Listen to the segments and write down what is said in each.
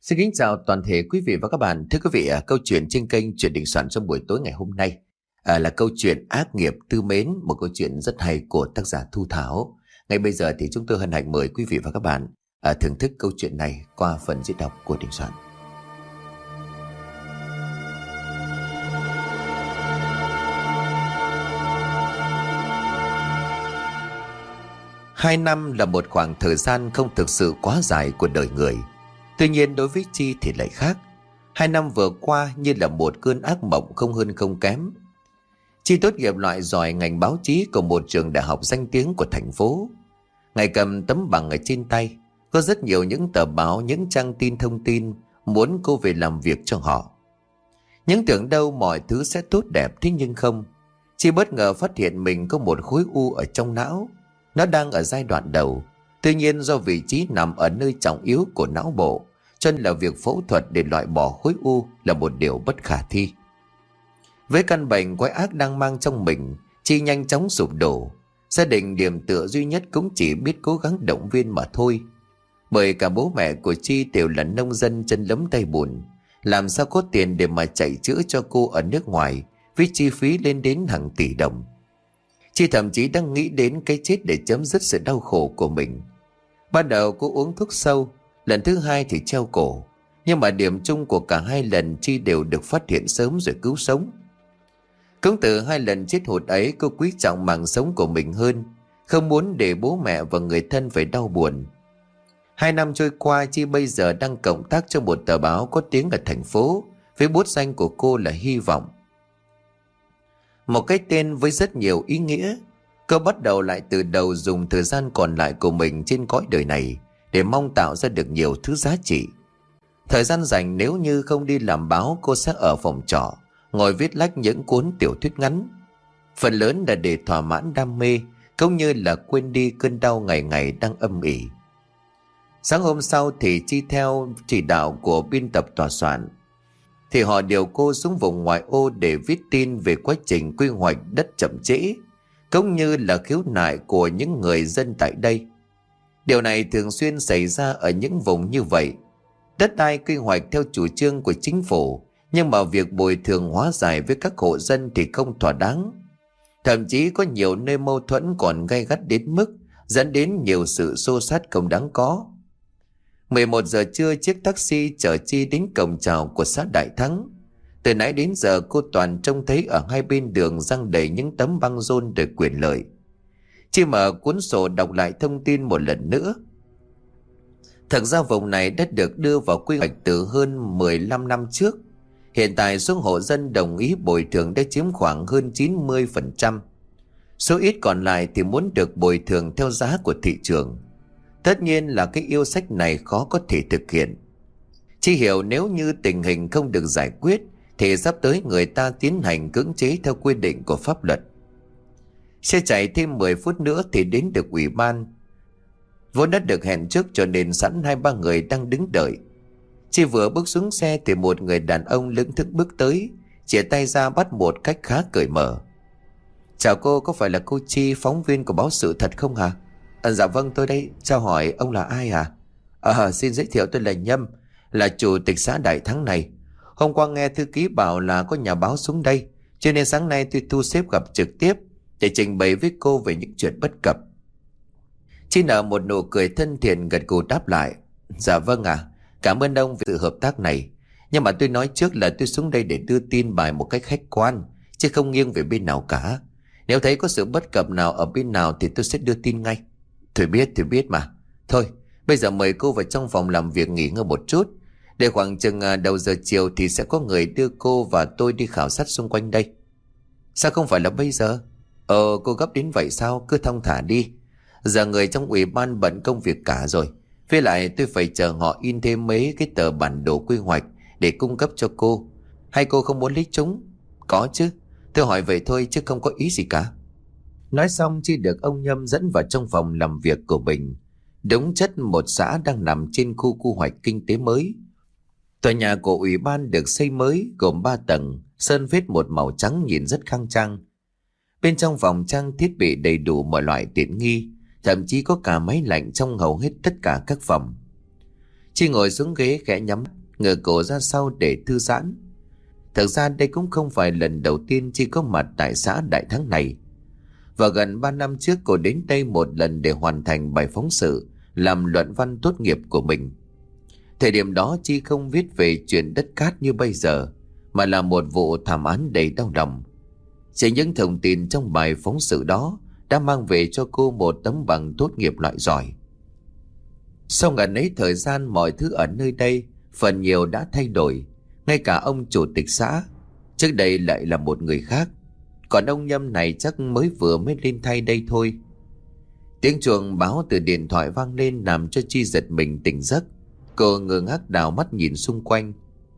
Xin kính chào toàn thể quý vị và các bạn. Thưa quý vị, câu chuyện trên kênh Chuyện Đình Soạn trong buổi tối ngày hôm nay là câu chuyện Ác Nghiệp Tư Mến, một câu chuyện rất hay của tác giả Thu Thảo. Ngay bây giờ thì chúng tôi hân hạnh mời quý vị và các bạn thưởng thức câu chuyện này qua phần diễn đọc của Đình Soạn. Hai năm là một khoảng thời gian không thực sự quá dài của đời người. Tuy nhiên đối với Chi thì lại khác. 2 năm vừa qua như là một cơn ác mộng không hơn không kém. Chi tốt nghiệp loại giỏi ngành báo chí của một trường đại học danh tiếng của thành phố. Ngày cầm tấm bằng ở trên tay, có rất nhiều những tờ báo, những trang tin thông tin muốn cô về làm việc cho họ. Nhưng tưởng đâu mọi thứ sẽ tốt đẹp, thế nhưng không. Chi bất ngờ phát hiện mình có một khối u ở trong não. Nó đang ở giai đoạn đầu. Tuy nhiên do vị trí nằm ở nơi trọng yếu của não bộ, cho nên là việc phẫu thuật để loại bỏ khối u là một điều bất khả thi. Với căn bệnh quái ác đang mang trong mình, Chi nhanh chóng sụp đổ. Gia đình điểm tựa duy nhất cũng chỉ biết cố gắng động viên mà thôi. Bởi cả bố mẹ của Chi đều là nông dân chân lấm tay bùn, làm sao có tiền để mà chạy chữa cho cô ở nước ngoài với chi phí lên đến hàng tỷ đồng. Chi thậm chí đang nghĩ đến cái chết để chấm dứt sự đau khổ của mình. Ban đầu cô uống thuốc sâu, lần thứ hai thì treo cổ. Nhưng mà điểm chung của cả hai lần Chi đều được phát hiện sớm rồi cứu sống. Cũng từ 2 lần chết hụt ấy, cô quý trọng mạng sống của mình hơn, không muốn để bố mẹ và người thân phải đau buồn. 2 năm trôi qua, Chi bây giờ đang cộng tác cho một tờ báo có tiếng ở thành phố, với bút danh của cô là Hy Vọng. Một cái tên với rất nhiều ý nghĩa. Cô bắt đầu lại từ đầu, dùng thời gian còn lại của mình trên cõi đời này để mong tạo ra được nhiều thứ giá trị. Thời gian rảnh nếu như không đi làm báo, cô sẽ ở phòng trọ, ngồi viết lách những cuốn tiểu thuyết ngắn. Phần lớn là để thỏa mãn đam mê, cũng như là quên đi cơn đau ngày ngày đang âm ỉ. Sáng hôm sau thì Chi theo chỉ đạo của biên tập tòa soạn, thì họ điều cô xuống vùng ngoại ô để viết tin về quá trình quy hoạch đất chậm trễ, cũng như là khiếu nại của những người dân tại đây. Điều này thường xuyên xảy ra ở những vùng như vậy. Đất đai quy hoạch theo chủ trương của chính phủ, nhưng mà việc bồi thường hóa giải với các hộ dân thì không thỏa đáng. Thậm chí có nhiều nơi mâu thuẫn còn gay gắt đến mức dẫn đến nhiều sự xô xát không đáng có. 11 giờ trưa, chiếc taxi chở Chi đến cổng chào của xã Đại Thắng. Từ nãy đến giờ cô toàn trông thấy ở hai bên đường giăng đầy những tấm băng rôn để quyền lợi. Chi mở cuốn sổ đọc lại thông tin một lần nữa. Thật ra vùng này đã được đưa vào quy hoạch từ hơn 15 năm trước. Hiện tại số hộ dân đồng ý bồi thường đã chiếm khoảng hơn 90%. Số ít còn lại thì muốn được bồi thường theo giá của thị trường. Tất nhiên là cái yêu sách này khó có thể thực hiện. Chi hiểu nếu như tình hình không được giải quyết thì sắp tới người ta tiến hành cưỡng chế theo quy định của pháp luật. Xe chạy thêm 10 phút nữa thì đến được ủy ban. Vốn đã được hẹn trước cho nên sẵn 2-3 người đang đứng đợi. Chi vừa bước xuống xe thì một người đàn ông lững thững bước tới, chìa tay ra bắt một cách khá cởi mở. Chào cô, có phải là cô Chi, phóng viên của báo Sự Thật không hả? Dạ vâng, tôi đây. Chào hỏi ông là ai hả? Xin giới thiệu, tôi là Nhâm, là chủ tịch xã Đại Thắng này. Hôm qua nghe thư ký bảo là có nhà báo xuống đây, cho nên sáng nay tôi thu xếp gặp trực tiếp để trình bày với cô về những chuyện bất cập. Chi nở một nụ cười thân thiện, gật gù đáp lại. Dạ vâng ạ, cảm ơn ông về sự hợp tác này. Nhưng mà tôi nói trước là tôi xuống đây để đưa tin bài một cách khách quan, chứ không nghiêng về bên nào cả. Nếu thấy có sự bất cập nào ở bên nào thì tôi sẽ đưa tin ngay. Tôi biết mà. Thôi, bây giờ mời cô vào trong phòng làm việc nghỉ ngơi một chút. Để khoảng chừng đầu giờ chiều thì sẽ có người đưa cô và tôi đi khảo sát xung quanh đây. Sao không phải là bây giờ? Cô gấp đến vậy sao? Cứ thong thả đi. Giờ người trong ủy ban bận công việc cả rồi. Với lại tôi phải chờ họ in thêm mấy cái tờ bản đồ quy hoạch để cung cấp cho cô. Hay cô không muốn lấy chúng? Có chứ. Tôi hỏi vậy thôi chứ không có ý gì cả. Nói xong Chi được ông Nhâm dẫn vào trong phòng làm việc của mình. Đúng chất một xã đang nằm trên khu quy hoạch kinh tế mới. Tòa nhà của ủy ban được xây mới, gồm 3 tầng, sơn phết một màu trắng nhìn rất khang trang. Bên trong phòng trang thiết bị đầy đủ mọi loại tiện nghi, thậm chí có cả máy lạnh trong hầu hết tất cả các phòng. Chi ngồi xuống ghế khẽ nhắm, ngửa cổ ra sau để thư giãn. Thực ra đây cũng không phải lần đầu tiên Chi có mặt tại xã Đại Thắng này. Và gần 3 năm trước cô đến đây một lần để hoàn thành bài phóng sự làm luận văn tốt nghiệp của mình. Thời điểm đó Chi không viết về chuyện đất cát như bây giờ, mà là một vụ thảm án đầy đau lòng. Chỉ những thông tin trong bài phóng sự đó đã mang về cho cô một tấm bằng tốt nghiệp loại giỏi. Sau ngần ấy thời gian, mọi thứ ở nơi đây phần nhiều đã thay đổi. Ngay cả ông chủ tịch xã trước đây lại là một người khác, còn ông Nhâm này chắc mới lên thay đây thôi. Tiếng chuông báo từ điện thoại vang lên làm cho Chi giật mình tỉnh giấc. Cô ngơ ngác đảo mắt nhìn xung quanh.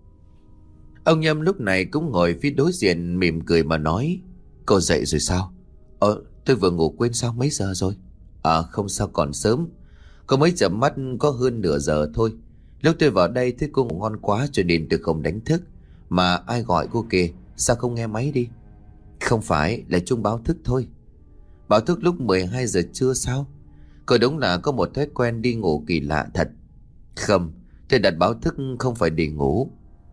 Ông Nhâm lúc này cũng ngồi phía đối diện mỉm cười mà nói: "Cô dậy rồi sao?" Tôi vừa ngủ quên, sao mấy giờ rồi?" Không sao, còn sớm. Cô mới chợp mắt có hơn nửa giờ thôi. Lúc tôi vào đây thấy cô ngủ ngon quá cho nên tôi không đánh thức. Mà ai gọi cô kìa, sao không nghe máy đi?" "Không phải, là chuông báo thức thôi." "Báo thức lúc 12 giờ trưa sao?" Cô đúng là có một thói quen đi ngủ kỳ lạ thật. "Không, tôi đặt báo thức không phải để ngủ."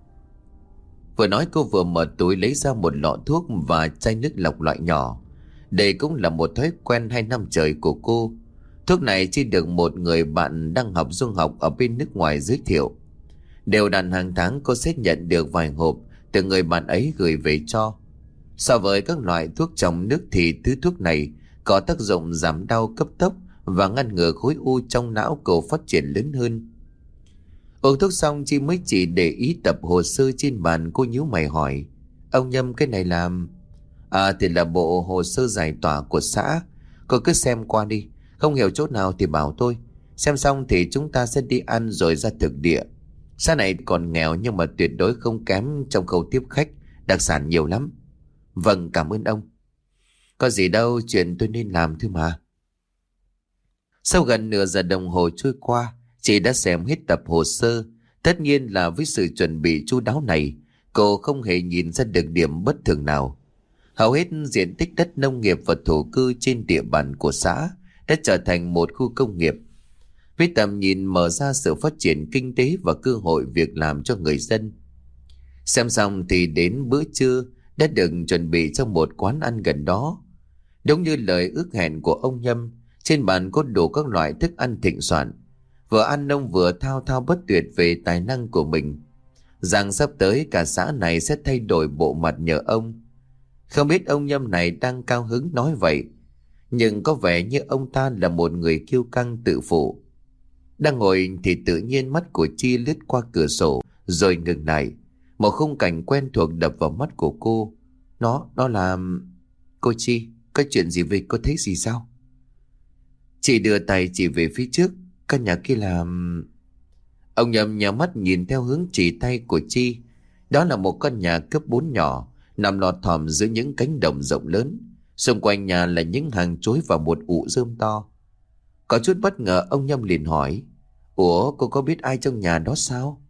Vừa nói cô vừa mở túi lấy ra một lọ thuốc và chai nước lọc loại nhỏ. Đây cũng là một thói quen 2 năm trời của cô. Thuốc này chỉ được một người bạn đang học du học ở bên nước ngoài giới thiệu. Đều đặn hàng tháng cô sẽ nhận được vài hộp từ người bạn ấy gửi về cho. So với các loại thuốc trong nước thì thứ thuốc này có tác dụng giảm đau cấp tốc và ngăn ngừa khối u trong não cô phát triển lớn hơn. Uống thuốc xong Chi mới chỉ để ý tập hồ sơ trên bàn. Cô nhíu mày hỏi: "Ông Nhâm, cái này làm?" Thì là bộ hồ sơ giải tỏa của xã. Cô cứ xem qua đi, không hiểu chỗ nào thì bảo tôi. Xem xong thì chúng ta sẽ đi ăn rồi ra thực địa. Xã này còn nghèo nhưng mà tuyệt đối không kém trong khâu tiếp khách, đặc sản nhiều lắm." "Vâng, cảm ơn ông." "Có gì đâu, chuyện tôi nên làm thôi mà." Sau gần nửa giờ đồng hồ trôi qua, chị đã xem hết tập hồ sơ. Tất nhiên là với sự chuẩn bị chu đáo này, cô không hề nhìn ra được điểm bất thường nào. Hầu hết diện tích đất nông nghiệp và thổ cư trên địa bàn của xã đã trở thành một khu công nghiệp, với tầm nhìn mở ra sự phát triển kinh tế và cơ hội việc làm cho người dân. Xem xong thì đến bữa trưa đã được chuẩn bị trong một quán ăn gần đó. Đúng như lời ước hẹn của ông Nhâm, trên bàn có đủ các loại thức ăn thịnh soạn. Vừa ăn ông vừa thao thao bất tuyệt về tài năng của mình, rằng sắp tới cả xã này sẽ thay đổi bộ mặt nhờ ông. Không biết ông Nhâm này đang cao hứng nói vậy, nhưng có vẻ như ông ta là một người kiêu căng tự phụ. Đang ngồi thì tự nhiên mắt của Chi lướt qua cửa sổ rồi ngừng lại. Một khung cảnh quen thuộc đập vào mắt của cô. Nó là... "Cô Chi, có chuyện gì vậy, cô thấy gì sao?" Chị đưa tay chỉ về phía trước. "Căn nhà kia là..." Ông Nhâm nhắm mắt nhìn theo hướng chỉ tay của Chi. Đó là một căn nhà cấp 4 nhỏ, nằm lọt thỏm giữa những cánh đồng rộng lớn. Xung quanh nhà là những hàng chối và một ụ rơm to. Có chút bất ngờ, ông Nhâm liền hỏi: "Ủa, cô có biết ai trong nhà đó sao?"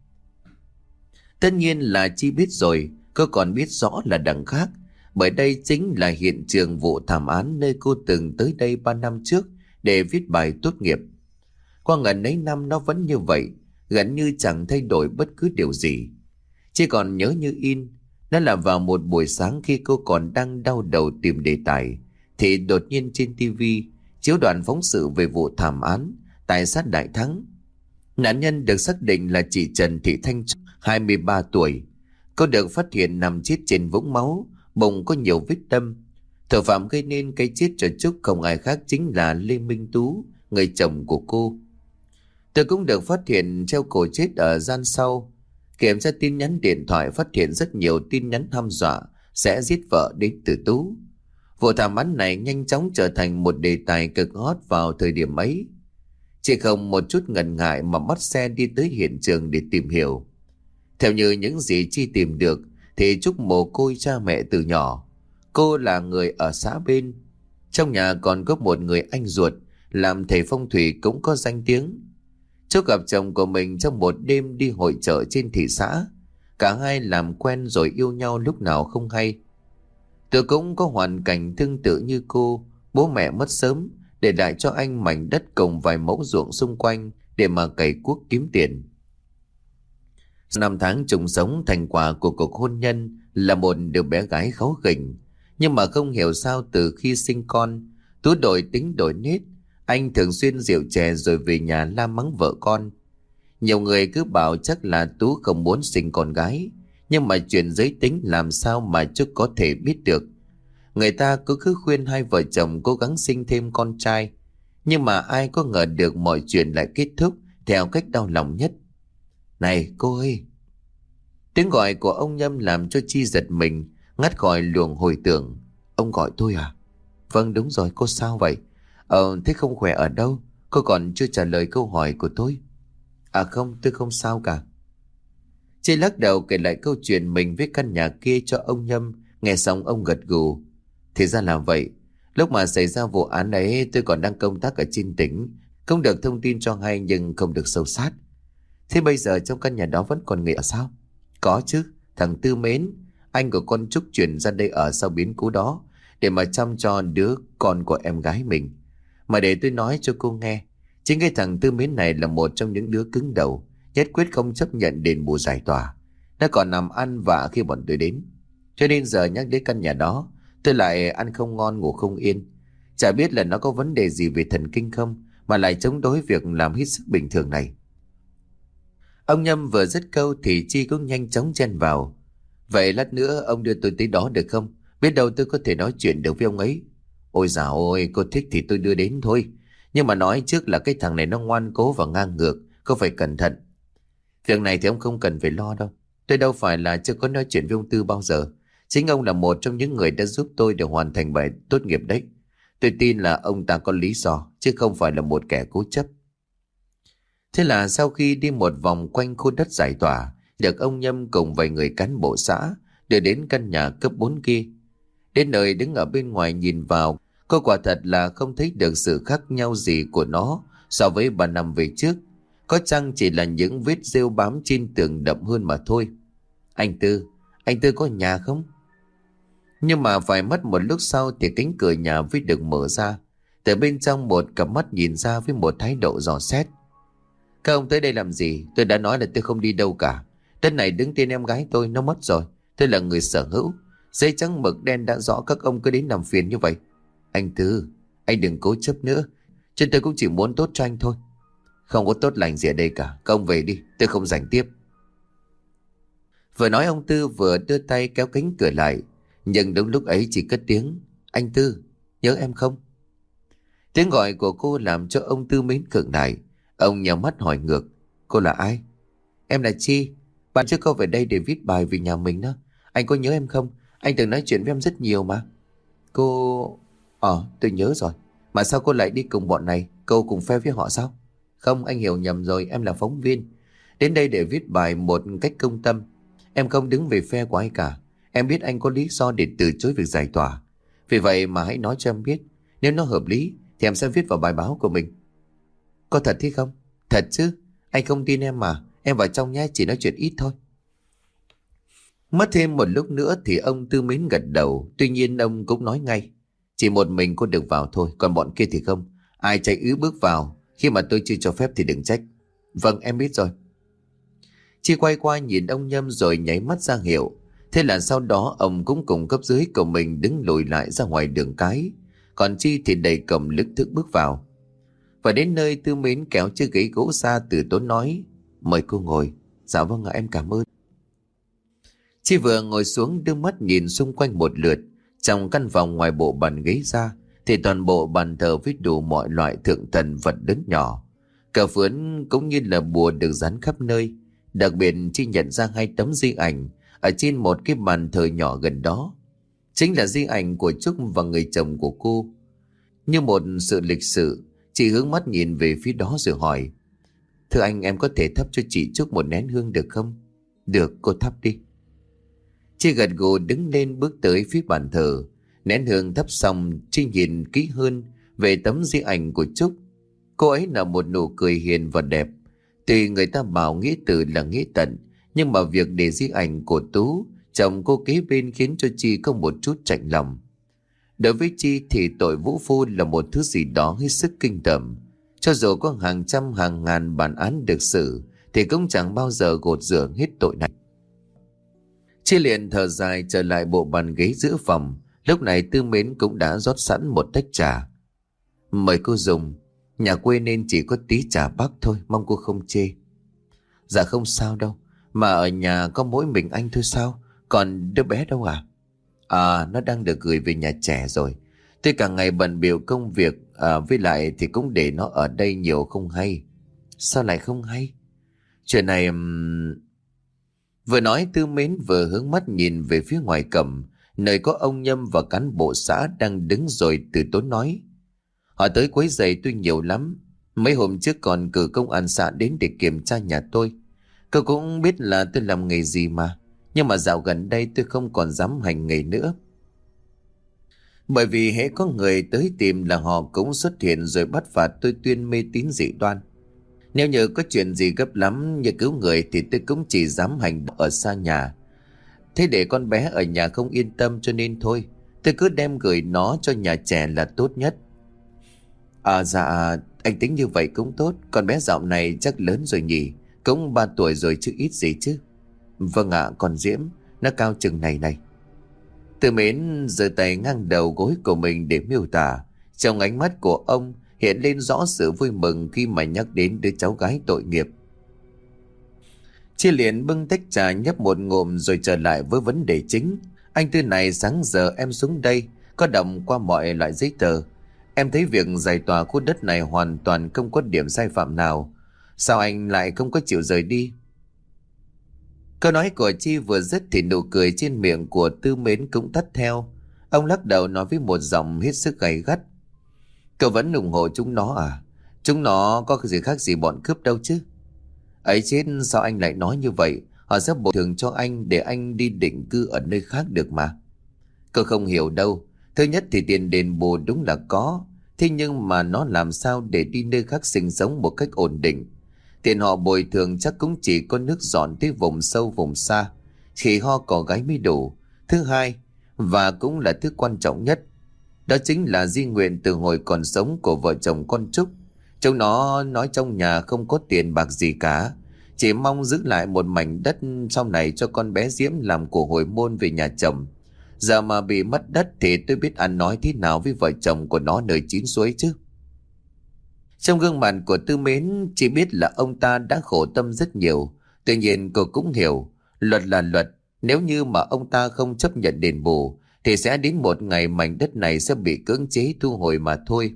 Tất nhiên là Chi biết rồi. Cô còn biết rõ là đằng khác, bởi đây chính là hiện trường vụ thảm án nơi cô từng tới đây 3 năm trước để viết bài tốt nghiệp. Qua ngần ấy năm nó vẫn như vậy, gần như chẳng thay đổi bất cứ điều gì. Chỉ còn nhớ như in, đó là vào một buổi sáng khi cô còn đang đau đầu tìm đề tài, thì đột nhiên trên tivi chiếu đoạn phóng sự về vụ thảm án tại xã Đại Thắng. Nạn nhân được xác định là chị Trần Thị Thanh, 23 tuổi. Cô được phát hiện nằm chết trên vũng máu, bụng có nhiều vết đâm. Thủ phạm gây nên cái chết cho Trúc không ai khác chính là Lê Minh Tú, người chồng của cô. Tôi cũng được phát hiện treo cổ chết ở gian sau. Kiểm tra tin nhắn điện thoại phát hiện rất nhiều tin nhắn hăm dọa sẽ giết vợ đến từ Tú. Vụ thảm án này nhanh chóng trở thành một đề tài cực hot vào thời điểm ấy. Chị không một chút ngần ngại mà bắt xe đi tới hiện trường để tìm hiểu. Theo như những gì Chi tìm được thì Trúc mồ côi cha mẹ từ nhỏ. Cô là người ở xã bên. Trong nhà còn có một người anh ruột làm thầy phong thủy cũng có danh tiếng. Trúc gặp chồng của mình trong một đêm đi hội chợ trên thị xã. Cả hai làm quen rồi yêu nhau lúc nào không hay. Tôi cũng có hoàn cảnh tương tự như cô. Bố mẹ mất sớm, để lại cho anh mảnh đất cùng vài mẫu ruộng xung quanh để mà cày cuốc kiếm tiền. Năm tháng chung sống, thành quả của cuộc hôn nhân là một đứa bé gái kháu khỉnh. Nhưng mà không hiểu sao từ khi sinh con, Tú đổi tính đổi nết. Anh thường xuyên rượu chè rồi về nhà la mắng vợ con. Nhiều người cứ bảo chắc là Tú không muốn sinh con gái. Nhưng mà chuyện giới tính làm sao mà Trúc có thể biết được. Người ta cứ khuyên hai vợ chồng cố gắng sinh thêm con trai. Nhưng mà ai có ngờ được mọi chuyện lại kết thúc theo cách đau lòng nhất. Này cô ơi! Tiếng gọi của ông Nhâm làm cho Chi giật mình, ngắt khỏi luồng hồi tưởng. Ông gọi tôi à? Vâng đúng rồi, cô sao vậy? Thế không khỏe ở đâu? Cô còn chưa trả lời câu hỏi của tôi. À không, tôi không sao cả. Chi lắc đầu kể lại câu chuyện mình với căn nhà kia cho ông Nhâm. Nghe xong ông gật gù. Thì ra là vậy. Lúc mà xảy ra vụ án ấy tôi còn đang công tác ở trên tỉnh. Không được thông tin cho hay nhưng không được sâu sát. Thế bây giờ trong căn nhà đó vẫn còn người ở sao? Có chứ, thằng Tư Mến, anh của con Trúc chuyển ra đây ở sau biến cố đó để mà chăm cho đứa con của em gái mình. Mà để tôi nói cho cô nghe, chính cái thằng Tư Mến này là một trong những đứa cứng đầu, nhất quyết không chấp nhận đền bù giải tỏa. Nó còn nằm ăn vạ khi bọn tôi đến. Cho nên giờ nhắc đến căn nhà đó, tôi lại ăn không ngon ngủ không yên. Chả biết là nó có vấn đề gì về thần kinh không mà lại chống đối việc làm hết sức bình thường này. Ông Nhâm vừa dứt câu thì Chi cũng nhanh chóng chen vào. Vậy lát nữa ông đưa tôi tới đó được không? Biết đâu tôi có thể nói chuyện được với ông ấy. Ôi dào ôi, cô thích thì tôi đưa đến thôi. Nhưng mà nói trước là cái thằng này nó ngoan cố và ngang ngược, cô phải cẩn thận. Việc này thì ông không cần phải lo đâu. Tôi đâu phải là chưa có nói chuyện với ông Tư bao giờ. Chính ông là một trong những người đã giúp tôi để hoàn thành bài tốt nghiệp đấy. Tôi tin là ông ta có lý do, chứ không phải là một kẻ cố chấp. Thế là sau khi đi một vòng quanh khu đất giải tỏa, được ông Nhâm cùng vài người cán bộ xã đưa đến căn nhà cấp 4 kia. Đến nơi đứng ở bên ngoài nhìn vào, cô quả thật là không thấy được sự khác nhau gì của nó so với 3 năm về trước. Có chăng chỉ là những vết rêu bám trên tường đậm hơn mà thôi. Anh Tư có nhà không? Nhưng mà phải mất một lúc sau thì cánh cửa nhà mới được mở ra. Từ bên trong một cặp mắt nhìn ra với một thái độ dò xét. Các ông tới đây làm gì? Tôi đã nói là tôi không đi đâu cả. Đất này đứng tên em gái tôi, nó mất rồi. Tôi là người sở hữu. Giấy trắng mực đen đã rõ, các ông cứ đến làm phiền như vậy. Anh Tư, anh đừng cố chấp nữa. Chứ tôi cũng chỉ muốn tốt cho anh thôi. Không có tốt lành gì ở đây cả. Các ông về đi, tôi không rảnh tiếp. Vừa nói ông Tư vừa đưa tay kéo cánh cửa lại. Nhưng đúng lúc ấy chỉ cất tiếng. Anh Tư, nhớ em không? Tiếng gọi của cô làm cho ông Tư mến khựng lại. Ông nhắm mắt hỏi ngược. Cô là ai? Em là Chi. Bạn chưa có về đây để viết bài về nhà mình đó. Anh có nhớ em không? Anh từng nói chuyện với em rất nhiều mà. Cô... tôi nhớ rồi. Mà sao cô lại đi cùng bọn này? Cô cùng phe với họ sao? Không, anh hiểu nhầm rồi. Em là phóng viên. Đến đây để viết bài một cách công tâm. Em không đứng về phe của ai cả. Em biết anh có lý do để từ chối việc giải tỏa. Vì vậy mà hãy nói cho em biết. Nếu nó hợp lý thì em sẽ viết vào bài báo của mình. Có thật thế không? Thật chứ. Anh không tin em mà. Em vào trong nhé, chỉ nói chuyện ít thôi. Mất thêm một lúc nữa thì ông Tư Mến gật đầu. Tuy nhiên ông cũng nói ngay. Chỉ một mình cô được vào thôi. Còn bọn kia thì không. Ai chạy ứ bước vào khi mà tôi chưa cho phép thì đừng trách. Vâng, em biết rồi. Chi quay qua nhìn ông Nhâm rồi nháy mắt ra hiệu. Thế là sau đó ông cũng cùng cấp dưới của mình đứng lùi lại ra ngoài đường cái. Còn Chi thì đầy cầm lức thức bước vào. Và đến nơi Tư Mến kéo chiếc ghế gỗ ra từ tốn nói. Mời cô ngồi. Dạ vâng ạ, em cảm ơn. Chi vừa ngồi xuống đưa mắt nhìn xung quanh một lượt. Trong căn phòng ngoài bộ bàn ghế ra thì toàn bộ bàn thờ với đủ mọi loại thượng thần vật lớn nhỏ. Cờ phướn cũng như là bùa được dán khắp nơi. Đặc biệt Chi nhận ra 2 tấm di ảnh ở trên một cái bàn thờ nhỏ gần đó. Chính là di ảnh của Trúc và người chồng của cô. Như một sự lịch sự, chị hướng mắt nhìn về phía đó rồi hỏi. Thưa anh, em có thể thắp cho chị Trúc một nén hương được không? Được, cô thắp đi. Chị gật gù đứng lên bước tới phía bàn thờ. Nén hương thắp xong, chị nhìn kỹ hơn về tấm di ảnh của Trúc. Cô ấy là một nụ cười hiền và đẹp. Tuy người ta bảo nghĩa từ là nghĩa tận, nhưng mà việc để di ảnh của Tú, chồng cô kế bên, khiến cho Chi có một chút chạnh lòng. Đối với Chi thì tội vũ phu là một thứ gì đó hết sức kinh tởm. Cho dù có hàng trăm hàng ngàn bản án được xử thì cũng chẳng bao giờ gột rửa hết tội này. Chi liền thở dài trở lại bộ bàn ghế giữa phòng. Lúc này Tư Mến cũng đã rót sẵn một tách trà. Mời cô dùng. Nhà quê nên chỉ có tí trà bắc thôi, mong cô không chê. Dạ không sao đâu. Mà ở nhà có mỗi mình anh thôi sao? Còn đứa bé đâu à? À, nó đang được gửi về nhà trẻ rồi. Tôi cả ngày bận bịu công việc, với lại thì cũng để nó ở đây nhiều không hay. Sao lại không hay? Chuyện này... Vừa nói Tư Mến vừa hướng mắt nhìn về phía ngoài cổng, nơi có ông Nhâm và cán bộ xã đang đứng rồi từ tốn nói. Họ tới quấy rầy tôi nhiều lắm. Mấy hôm trước còn cử công an xã đến để kiểm tra nhà tôi. Cậu cũng biết là tôi làm nghề gì mà. Nhưng mà dạo gần đây tôi không còn dám hành nghề nữa. Bởi vì hễ có người tới tìm là họ cũng xuất hiện rồi bắt phạt tôi tuyên mê tín dị đoan. Nếu như có chuyện gì gấp lắm như cứu người thì tôi cũng chỉ dám hành động ở xa nhà. Thế để con bé ở nhà không yên tâm cho nên thôi, tôi cứ đem gửi nó cho nhà trẻ là tốt nhất. À dạ, anh tính như vậy cũng tốt. Con bé dạo này chắc lớn rồi nhỉ, cũng 3 tuổi rồi chứ ít gì chứ. Vâng ạ, còn Diễm, nó cao chừng này này. Tư Mến giơ tay ngang đầu gối của mình để miêu tả. Trong ánh mắt của ông hiện lên rõ sự vui mừng khi mà nhắc đến đứa cháu gái tội nghiệp. Chi liền bưng tách trà nhấp một ngụm rồi trở lại với vấn đề chính. Anh Tư này, sáng giờ em xuống đây có đọc qua mọi loại giấy tờ. Em thấy việc giải tỏa khu đất này hoàn toàn không có điểm sai phạm nào. Sao anh lại không có chịu rời đi? Câu nói của Chi vừa dứt thì nụ cười trên miệng của Tư Mến cũng tắt theo. Ông lắc đầu nói với một giọng hết sức gay gắt. Cậu vẫn ủng hộ chúng nó à? Chúng nó có gì khác gì bọn cướp đâu chứ. Ấy chết, sao anh lại nói như vậy? Họ sẽ bồi thường cho anh để anh đi định cư ở nơi khác được mà. Cậu không hiểu đâu. Thứ nhất thì tiền đền bù đúng là có. Thế nhưng mà nó làm sao để đi nơi khác sinh sống một cách ổn định? Tiền họ bồi thường chắc cũng chỉ có nước dọn tới vùng sâu vùng xa, khi ho có gái mới đủ. Thứ hai, và cũng là thứ quan trọng nhất, đó chính là di nguyện từ hồi còn sống của vợ chồng con Trúc. Chúng nó nói trong nhà không có tiền bạc gì cả, chỉ mong giữ lại một mảnh đất sau này cho con bé Diễm làm của hồi môn về nhà chồng. Giờ mà bị mất đất thì tôi biết ăn nói thế nào với vợ chồng của nó nơi chín suối chứ. Trong gương mặt của Tư Mến chỉ biết là ông ta đã khổ tâm rất nhiều. Tuy nhiên cô cũng hiểu, luật là luật. Nếu như mà ông ta không chấp nhận đền bù thì sẽ đến một ngày mảnh đất này sẽ bị cưỡng chế thu hồi mà thôi.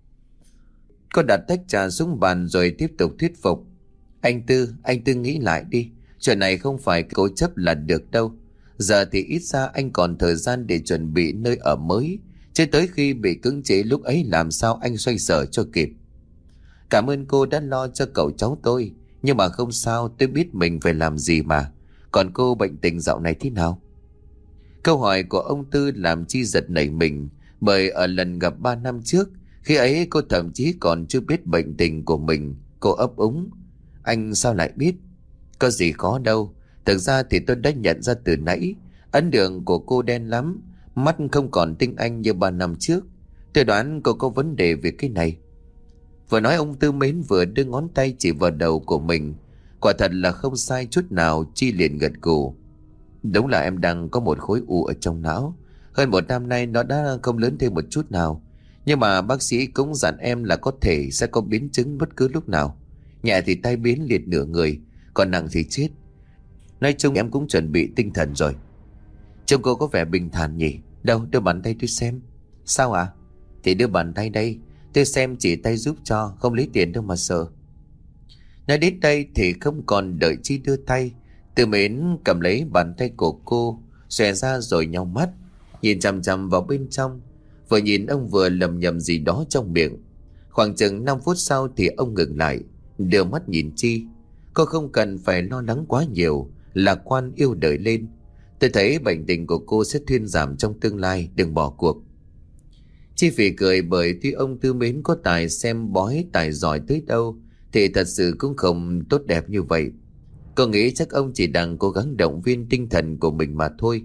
Cô đặt tách trà xuống bàn rồi tiếp tục thuyết phục. Anh Tư nghĩ lại đi. Chuyện này không phải cố chấp là được đâu. Giờ thì ít ra anh còn thời gian để chuẩn bị nơi ở mới. Chứ tới khi bị cưỡng chế lúc ấy làm sao anh xoay sở cho kịp. Cảm ơn cô đã lo cho cậu cháu tôi. Nhưng mà không sao, tôi biết mình phải làm gì mà. Còn cô bệnh tình dạo này thế nào? Câu hỏi của ông Tư làm Chi giật nảy mình. Bởi ở lần gặp 3 năm trước, khi ấy cô thậm chí còn chưa biết bệnh tình của mình. Cô ấp úng. Anh sao lại biết? Có gì khó đâu. Thực ra thì tôi đã nhận ra từ nãy. Ấn đường của cô đen lắm. Mắt không còn tinh anh như 3 năm trước. Tôi đoán cô có vấn đề về cái này. Vừa nói ông Tư Mến vừa đưa ngón tay chỉ vào đầu của mình. Quả thật là không sai chút nào. Chi liền gật gù. Đúng là em đang có một khối u ở trong não. Hơn 1 năm nay nó đã không lớn thêm một chút nào. Nhưng mà bác sĩ cũng dặn em là có thể sẽ có biến chứng bất cứ lúc nào. Nhẹ thì tai biến liệt nửa người, còn nặng thì chết. Nói chung em cũng chuẩn bị tinh thần rồi. Trông cô có vẻ bình thản nhỉ? Đâu, đưa bàn tay tôi xem. Sao ạ? Thì đưa bàn tay đây. Tôi xem chỉ tay giúp cho, không lấy tiền đâu mà sợ. Nói đến đây thì không còn đợi Chi đưa tay. Tư Mến cầm lấy bàn tay của cô, xòe ra rồi nhao mắt, nhìn chằm chằm vào bên trong. Vừa nhìn ông vừa lầm nhầm gì đó trong miệng. Khoảng chừng 5 phút sau thì ông ngừng lại, đưa mắt nhìn Chi. Cô không cần phải lo lắng quá nhiều, lạc quan yêu đời lên. Tôi thấy bệnh tình của cô sẽ thuyên giảm trong tương lai, đừng bỏ cuộc. Chi phì cười bởi tuy ông Tư Mến có tài xem bói, tài giỏi tới đâu thì thật sự cũng không tốt đẹp như vậy. Cô nghĩ chắc ông chỉ đang cố gắng động viên tinh thần của mình mà thôi.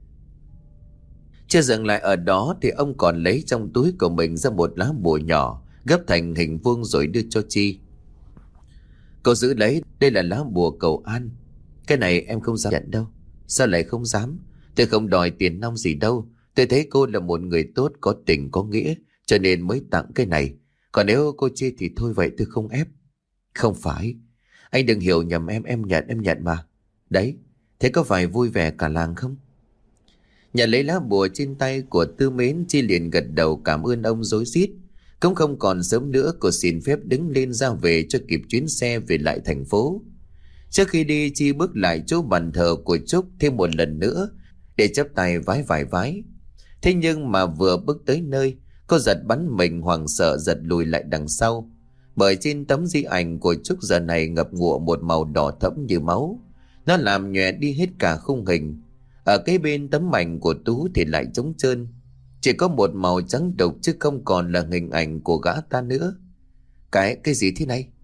Chưa dừng lại ở đó thì ông còn lấy trong túi của mình ra một lá bùa nhỏ, gấp thành hình vuông rồi đưa cho Chi. Cậu giữ lấy, đây là lá bùa cầu an. Cái này em không dám nhận đâu. Sao lại không dám? Tôi không đòi tiền nong gì đâu. Tôi thấy cô là một người tốt, có tình có nghĩa, cho nên mới tặng cái này. Còn nếu cô chê thì thôi vậy, tôi không ép. Không phải. Anh đừng hiểu nhầm em nhận mà. Đấy, thế có phải vui vẻ cả làng không? Nhận lấy lá bùa trên tay của Tư Mến, Chi liền gật đầu cảm ơn ông rối rít. Cũng không còn sớm nữa, cô xin phép đứng lên ra về cho kịp chuyến xe về lại thành phố. Trước khi đi, Chi bước lại chỗ bàn thờ của Trúc thêm một lần nữa để chắp tay vái vài vái. Thế nhưng mà vừa bước tới nơi, cô giật bắn mình hoảng sợ giật lùi lại đằng sau. Bởi trên tấm di ảnh của Trúc giờ này ngập ngụa một màu đỏ thẫm như máu. Nó làm nhòe đi hết cả khung hình. Ở cái bên tấm ảnh của Tú thì lại trống trơn. Chỉ có một màu trắng đục chứ không còn là hình ảnh của gã ta nữa. Cái gì thế này?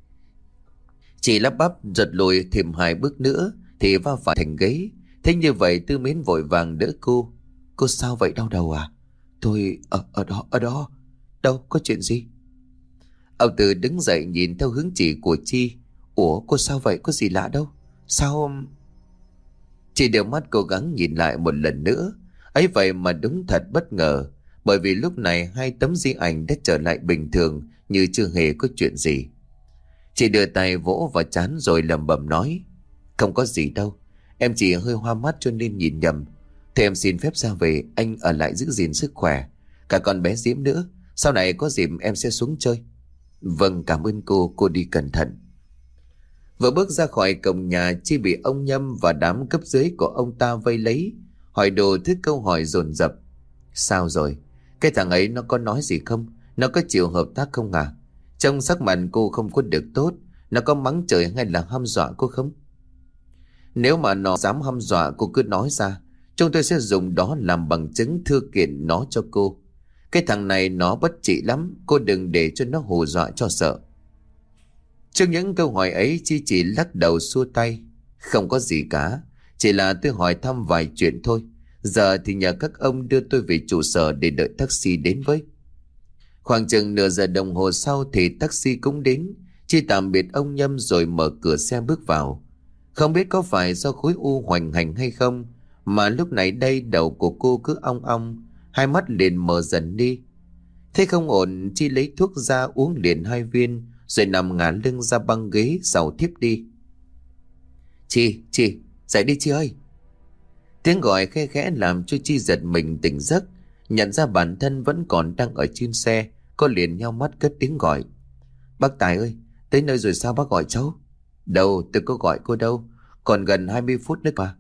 Chị lắp bắp giật lùi thêm 2 bước nữa thì va phải thành ghế. Thế như vậy Tư Mến vội vàng đỡ cô. Cô sao vậy, đau đầu à? Tôi ở đó. Đâu, có chuyện gì? Ông Tư đứng dậy nhìn theo hướng chỉ của Chi. Ủa, cô sao vậy, có gì lạ đâu? Sao... Chị đều mắt cố gắng nhìn lại một lần nữa. Ấy vậy mà đúng thật bất ngờ. Bởi vì lúc này 2 tấm di ảnh đã trở lại bình thường, như chưa hề có chuyện gì. Chị đưa tay vỗ vào trán rồi lẩm bẩm nói. Không có gì đâu, em chỉ hơi hoa mắt cho nên nhìn nhầm. Thế em xin phép ra về, anh ở lại giữ gìn sức khỏe. Cả con bé Diễm nữa, sau này có dịp em sẽ xuống chơi. Vâng, cảm ơn cô đi cẩn thận. Vừa bước ra khỏi cổng nhà, Chi bị ông Nhâm và đám cấp dưới của ông ta vây lấy, hỏi đồ thứ câu hỏi dồn dập. Sao rồi? Cái thằng ấy nó có nói gì không? Nó có chịu hợp tác không à? Trông sắc mặt cô không có được tốt. Nó có mắng trời hay là hăm dọa cô không? Nếu mà nó dám hăm dọa cô cứ nói ra, chúng tôi sẽ dùng đó làm bằng chứng thư kiện nó cho cô. Cái thằng này nó bất trị lắm, cô đừng để cho nó hù dọa cho sợ. Trước những câu hỏi ấy, Chi chỉ lắc đầu xua tay. Không có gì cả, chỉ là tôi hỏi thăm vài chuyện thôi. Giờ thì nhờ các ông đưa tôi về trụ sở để đợi taxi đến với. Khoảng chừng nửa giờ đồng hồ sau thì taxi cũng đến. Chi tạm biệt ông Nhâm rồi mở cửa xe bước vào. Không biết có phải do khối u hoành hành hay không, mà lúc này đây đầu của cô cứ ong ong, 2 mắt liền mờ dần đi. Thế không ổn, Chi lấy thuốc ra uống liền 2 viên, rồi nằm ngả lưng ra băng ghế sau thiếp đi. Chi, dậy đi Chi ơi. Tiếng gọi khe khẽ làm cho Chi giật mình tỉnh giấc. Nhận ra bản thân vẫn còn đang ở trên xe, cô liền nheo mắt cất tiếng gọi. Bác Tài ơi, tới nơi rồi sao bác gọi cháu? Đâu, tôi có gọi cô đâu, còn gần 20 phút nữa mà.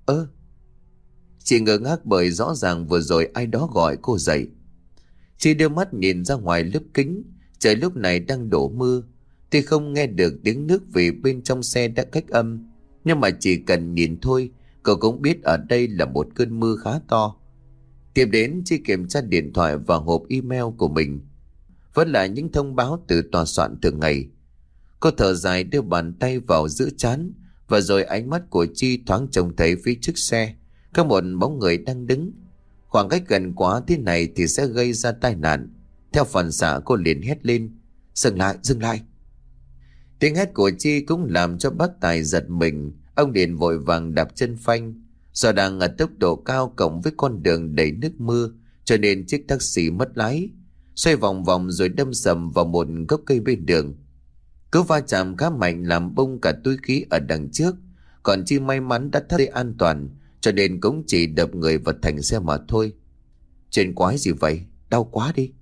Chị ngơ ngác bởi rõ ràng vừa rồi ai đó gọi cô dậy. Chị đưa mắt nhìn ra ngoài lớp kính. Trời lúc này đang đổ mưa. Tuy không nghe được tiếng nước vì bên trong xe đã cách âm, nhưng mà chỉ cần nhìn thôi, cậu cũng biết ở đây là một cơn mưa khá to. Tiếp đến, Chi kiểm tra điện thoại và hộp email của mình. Vẫn là những thông báo từ tòa soạn thường ngày. Cô thở dài đưa bàn tay vào giữa trán, và rồi ánh mắt của Chi thoáng trông thấy phía trước xe có một bóng người đang đứng. Khoảng cách gần quá thế này thì sẽ gây ra tai nạn. Theo phản xạ cô liền hét lên. Dừng lại. Tiếng hét của Chi cũng làm cho bác Tài giật mình. Ông liền vội vàng đạp chân phanh. Do đang ở tốc độ cao cộng với con đường đầy nước mưa, cho nên chiếc taxi mất lái, xoay vòng vòng rồi đâm sầm vào một gốc cây bên đường. Cú va chạm khá mạnh làm bung cả túi khí ở đằng trước. Còn Chi may mắn đã thắt dây an toàn, cho nên cũng chỉ đập người vào thành xe mà thôi. Chuyện quái gì vậy? Đau quá đi.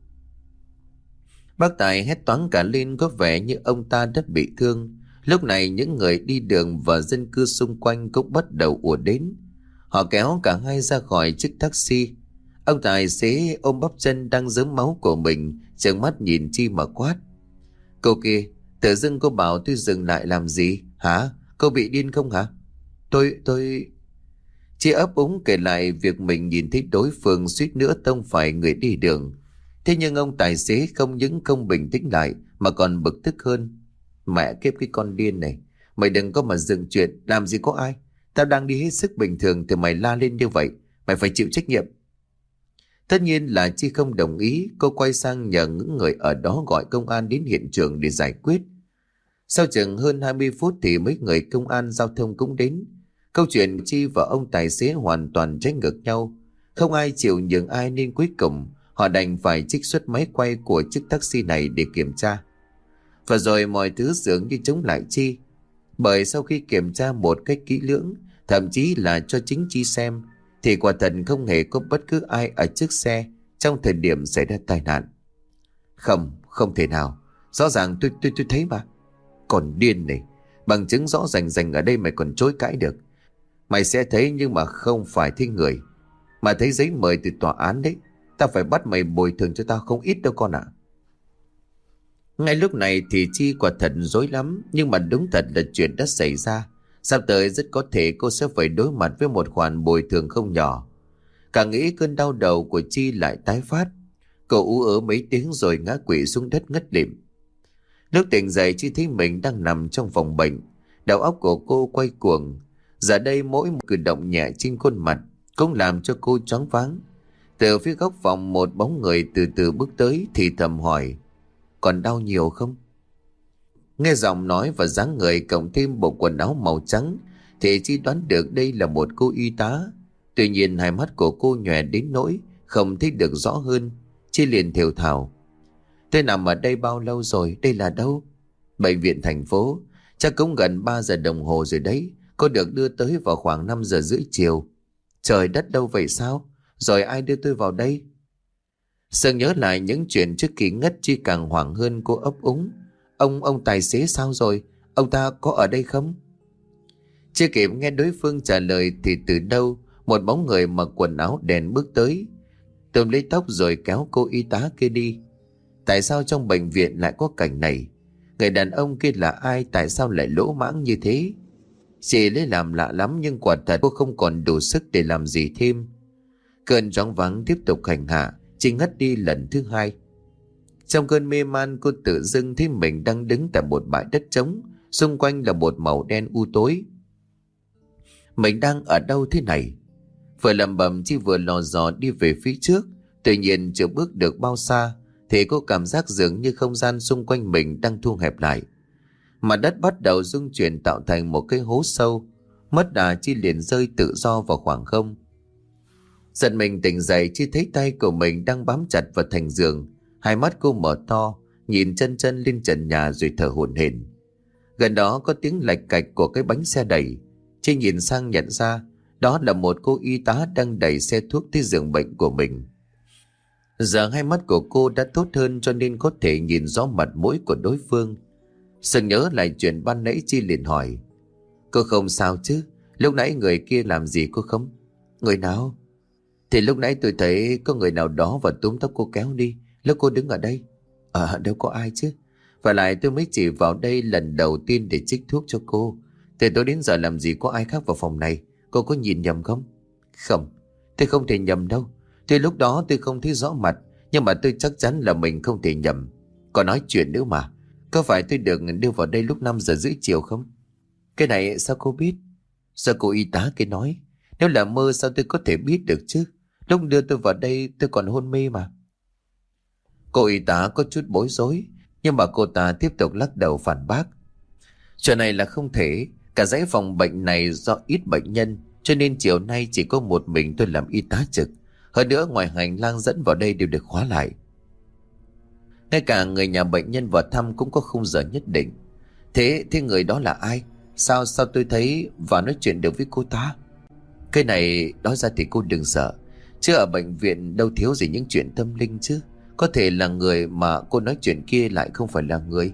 Bác Tài hét toáng cả lên, có vẻ như ông ta rất bị thương. Lúc này những người đi đường và dân cư xung quanh cũng bắt đầu ùa đến. Họ kéo cả hai ra khỏi chiếc taxi. Ông tài xế ôm bắp chân đang rớm máu của mình, trợn mắt nhìn Chi mà quát. Cô kia, tự dưng cô bảo tôi dừng lại làm gì? Hả? Cô bị điên không hả? Tôi... Chi ấp úng kể lại việc mình nhìn thấy đối phương suýt nữa tông phải người đi đường. Thế nhưng ông tài xế không những không bình tĩnh lại mà còn bực tức hơn. Mẹ kiếp cái con điên này, mày đừng có mà dừng chuyện, làm gì có ai. Tao đang đi hết sức bình thường thì mày la lên như vậy, mày phải chịu trách nhiệm. Tất nhiên là Chi không đồng ý. Cô quay sang nhờ những người ở đó gọi công an đến hiện trường để giải quyết. Sau chừng hơn 20 phút thì mấy người công an giao thông cũng đến. Câu chuyện Chi và ông tài xế hoàn toàn trái ngược nhau. Không ai chịu nhường ai nên cuối cùng họ đành phải trích xuất máy quay của chiếc taxi này để kiểm tra. Và rồi mọi thứ dường như chống lại Chi. Bởi sau khi kiểm tra một cách kỹ lưỡng, thậm chí là cho chính Chi xem, thì quả thật không hề có bất cứ ai ở chiếc xe trong thời điểm xảy ra tai nạn. Không thể nào. Rõ ràng tôi thấy mà. Còn điên này. Bằng chứng rõ rành ở đây mày còn chối cãi được. Mày sẽ thấy nhưng mà không phải thấy người. Mà thấy giấy mời từ tòa án đấy. Tao phải bắt mày bồi thường cho tao không ít đâu con ạ. Ngay lúc này thì Chi quả thật rối lắm. Nhưng mà đúng thật là chuyện đã xảy ra. Sắp tới rất có thể cô sẽ phải đối mặt với một khoản bồi thường không nhỏ. Càng nghĩ cơn đau đầu của Chi lại tái phát. Cô ú ớ mấy tiếng rồi ngã quỵ xuống đất ngất lịm. Lúc tỉnh dậy Chi thấy mình đang nằm trong phòng bệnh. Đầu óc của cô quay cuồng. Giờ đây mỗi một cử động nhẹ trên khuôn mặt cũng làm cho cô choáng váng. Từ phía góc phòng một bóng người từ từ bước tới thì thầm hỏi: còn đau nhiều không? Nghe giọng nói và dáng người cộng thêm bộ quần áo màu trắng thì Chi đoán được đây là một cô y tá. Tuy nhiên hai mắt của cô nhòe đến nỗi không thấy được rõ hơn. Chi liền thều thào: tôi nằm ở đây bao lâu rồi? Đây là đâu? Bệnh viện thành phố. Chắc cũng gần 3 giờ đồng hồ rồi đấy. Cô được đưa tới vào khoảng 5 giờ rưỡi chiều. Trời đất, đâu vậy sao? Rồi ai đưa tôi vào đây? Sương nhớ lại những chuyện trước khi ngất, Chi càng hoảng hơn. Cô ấp úng: Ông tài xế sao rồi? Ông ta có ở đây không? Chưa kịp nghe đối phương trả lời thì từ đâu một bóng người mặc quần áo đen bước tới, tóm lấy tóc rồi kéo cô y tá kia đi. Tại sao trong bệnh viện lại có cảnh này? Người đàn ông kia là ai? Tại sao lại lỗ mãng như thế? Chị lấy làm lạ lắm, nhưng quả thật cô không còn đủ sức để làm gì thêm. Cơn choáng váng tiếp tục hành hạ, chị ngất đi lần thứ hai. Trong cơn mê man, cô tự dưng thấy mình đang đứng tại một bãi đất trống, xung quanh là một màu đen u tối. Mình đang ở đâu thế này? Vừa lẩm bẩm Chi vừa lò dò đi về phía trước. Tuy nhiên chưa bước được bao xa thì cô cảm giác dường như không gian xung quanh mình đang thu hẹp lại. Mặt đất bắt đầu rung chuyển tạo thành một cái hố sâu. Mất đà, Chi liền rơi tự do vào khoảng không. Giật mình tỉnh dậy, Chi thấy tay của mình đang bám chặt vào thành giường. Hai mắt cô mở to, nhìn chân lên trần nhà rồi thở hổn hển. Gần đó có tiếng lạch cạch của cái bánh xe đẩy. Chi nhìn sang nhận ra đó là một cô y tá đang đẩy xe thuốc tới giường bệnh của mình. Giờ hai mắt của cô đã tốt hơn cho nên có thể nhìn rõ mặt mũi của đối phương. Sừng nhớ lại chuyện ban nãy, Chi liền hỏi: cô không sao chứ? Lúc nãy người kia làm gì cô không? Người nào? Thì lúc nãy tôi thấy có người nào đó và túm tóc cô kéo đi lúc cô đứng ở đây. Đâu có ai chứ. Và lại tôi mới chỉ vào đây lần đầu tiên để trích thuốc cho cô. Từ tối đến giờ làm gì có ai khác vào phòng này. Cô có nhìn nhầm không? Không, tôi không thể nhầm đâu. Tuy lúc đó tôi không thấy rõ mặt, nhưng mà tôi chắc chắn là mình không thể nhầm. Còn nói chuyện nữa mà. Có phải tôi được đưa vào đây lúc 5 giờ rưỡi chiều không? Cái này sao cô biết? Sao cô y tá kia nói? Nếu là mơ sao tôi có thể biết được chứ? Lúc đưa tôi vào đây tôi còn hôn mê mà. Cô y tá có chút bối rối, nhưng mà cô ta tiếp tục lắc đầu phản bác: chuyện này là không thể. Cả dãy phòng bệnh này do ít bệnh nhân, cho nên chiều nay chỉ có một mình tôi làm y tá trực. Hơn nữa ngoài hành lang dẫn vào đây đều được khóa lại. Ngay cả người nhà bệnh nhân vào thăm cũng có khung giờ nhất định. Thế người đó là ai? Sao tôi thấy và nói chuyện được với cô ta? Cái này nói ra thì cô đừng sợ, chứ ở bệnh viện đâu thiếu gì những chuyện tâm linh chứ. Có thể là người mà cô nói chuyện kia lại không phải là người.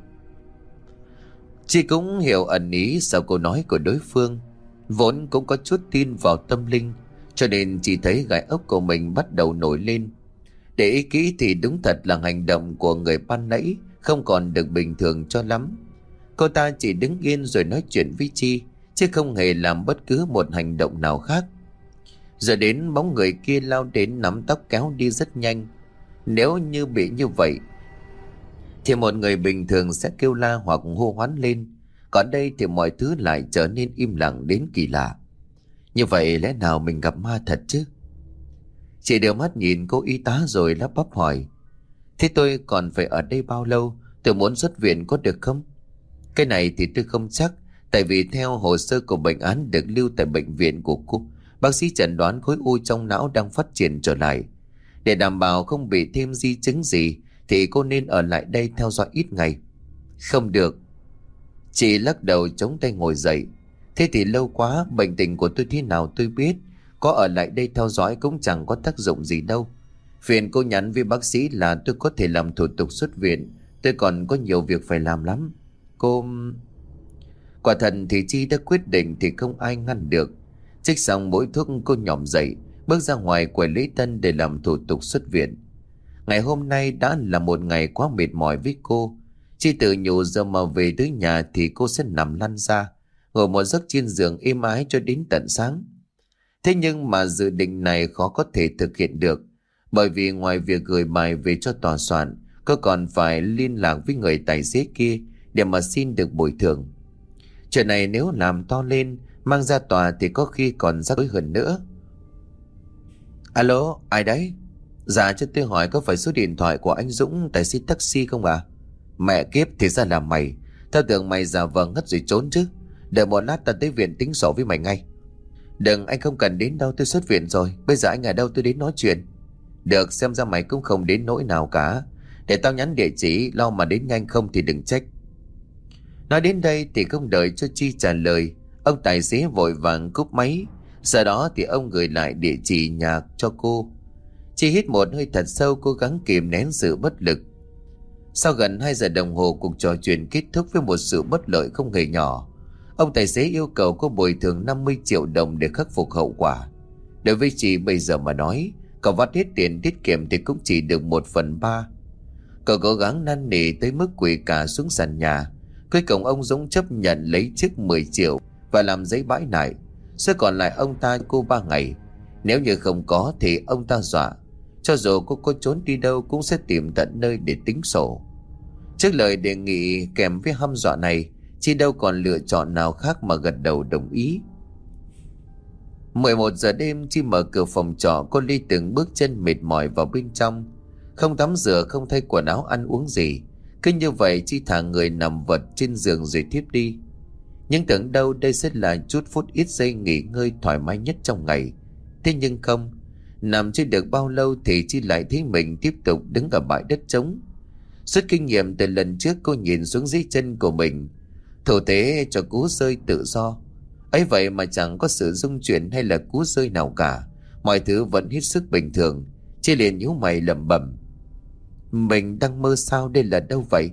Chị cũng hiểu ẩn ý sau câu nói của đối phương. Vốn cũng có chút tin vào tâm linh, cho nên chị thấy gai ốc của mình bắt đầu nổi lên. Để ý kỹ thì đúng thật là hành động của người ban nãy không còn được bình thường cho lắm. Cô ta chỉ đứng yên rồi nói chuyện với Chi, chứ không hề làm bất cứ một hành động nào khác. Giờ đến bóng người kia lao đến nắm tóc kéo đi rất nhanh. Nếu như bị như vậy thì một người bình thường sẽ kêu la hoặc hô hoán lên. Còn đây thì mọi thứ lại trở nên im lặng đến kỳ lạ. Như vậy lẽ nào mình gặp ma thật chứ? Chị đưa mắt nhìn cô y tá rồi lắp bắp hỏi: thế tôi còn phải ở đây bao lâu? Tôi muốn xuất viện có được không? Cái này thì tôi không chắc, tại vì theo hồ sơ của bệnh án được lưu tại bệnh viện của cô, bác sĩ chẩn đoán khối u trong não đang phát triển trở lại. Để đảm bảo không bị thêm di chứng gì thì cô nên ở lại đây theo dõi ít ngày. Không được. Chị lắc đầu chống tay ngồi dậy. Thế thì lâu quá, bệnh tình của tôi thế nào tôi biết, có ở lại đây theo dõi cũng chẳng có tác dụng gì đâu. Phiền cô nhắn với bác sĩ là tôi có thể làm thủ tục xuất viện, tôi còn có nhiều việc phải làm lắm. Cô... Quả thật thì Chi đã quyết định thì không ai ngăn được. Trích xong bôi thuốc, cô nhỏm dậy, bước ra ngoài quầy lễ tân để làm thủ tục xuất viện. Ngày hôm nay đã là một ngày quá mệt mỏi với cô. Chi tự nhủ giờ mà về tới nhà thì cô sẽ nằm lăn ra, ngồi một giấc trên giường êm ái cho đến tận sáng. Thế nhưng mà dự định này khó có thể thực hiện được, bởi vì ngoài việc gửi bài về cho tòa soạn, cô còn phải liên lạc với người tài xế kia để mà xin được bồi thường. Chuyện này nếu làm to lên, mang ra tòa thì có khi còn rắc rối hơn nữa. Alo, ai đấy? Dạ cho tôi hỏi có phải số điện thoại của anh Dũng, tài xế taxi không à? Mẹ kiếp, thì ra là mày. Tao tưởng mày giả vờ ngất rồi trốn chứ. Đợi một lát tao tới viện tính sổ với mày ngay. Đừng, anh không cần đến đâu, tôi xuất viện rồi. Bây giờ anh ở đâu tôi đến nói chuyện. Được, xem ra mày cũng không đến nỗi nào cả. Để tao nhắn địa chỉ, lo mà đến nhanh không thì đừng trách. Nói đến đây thì không đợi cho Chi trả lời, ông tài xế vội vàng cúp máy. Sau đó thì ông gửi lại địa chỉ nhà cho cô. Chi hít một hơi thật sâu, cố gắng kìm nén sự bất lực. Sau gần 2 giờ đồng hồ, cuộc trò chuyện kết thúc với một sự bất lợi không hề nhỏ. Ông tài xế yêu cầu cô bồi thường 50 triệu đồng để khắc phục hậu quả. Đối với chị bây giờ mà nói, cậu vắt hết tiền tiết kiệm thì cũng chỉ được 1/3. Cậu cố gắng năn nỉ tới mức quỳ cả xuống sàn nhà. Cuối cùng ông Dũng chấp nhận lấy trước 10 triệu và làm giấy bãi nại. Số còn lại ông ta cô 3 ngày. Nếu như không có thì ông ta dọa, cho dù cô có trốn đi đâu cũng sẽ tìm tận nơi để tính sổ. Trước lời đề nghị kèm với hăm dọa này, Chi đâu còn lựa chọn nào khác mà gật đầu đồng ý. 11 giờ đêm, Chi mở cửa phòng trọ, cô đi từng bước chân mệt mỏi vào bên trong. Không tắm rửa, không thay quần áo, ăn uống gì. Cứ như vậy Chi thả người nằm vật trên giường rồi thiếp đi. Nhưng tưởng đâu đây sẽ là chút phút ít giây nghỉ ngơi thoải mái nhất trong ngày. Thế nhưng không. Nằm chưa được bao lâu thì Chi lại thấy mình tiếp tục đứng ở bãi đất trống. Suốt kinh nghiệm từ lần trước, cô nhìn xuống dưới chân của mình, thủ thế cho cú rơi tự do. Ấy vậy mà chẳng có sự rung chuyển hay là cú rơi nào cả. Mọi thứ vẫn hết sức bình thường. Chi liền nhíu mày lẩm bẩm, mình đang mơ sao, đây là đâu vậy?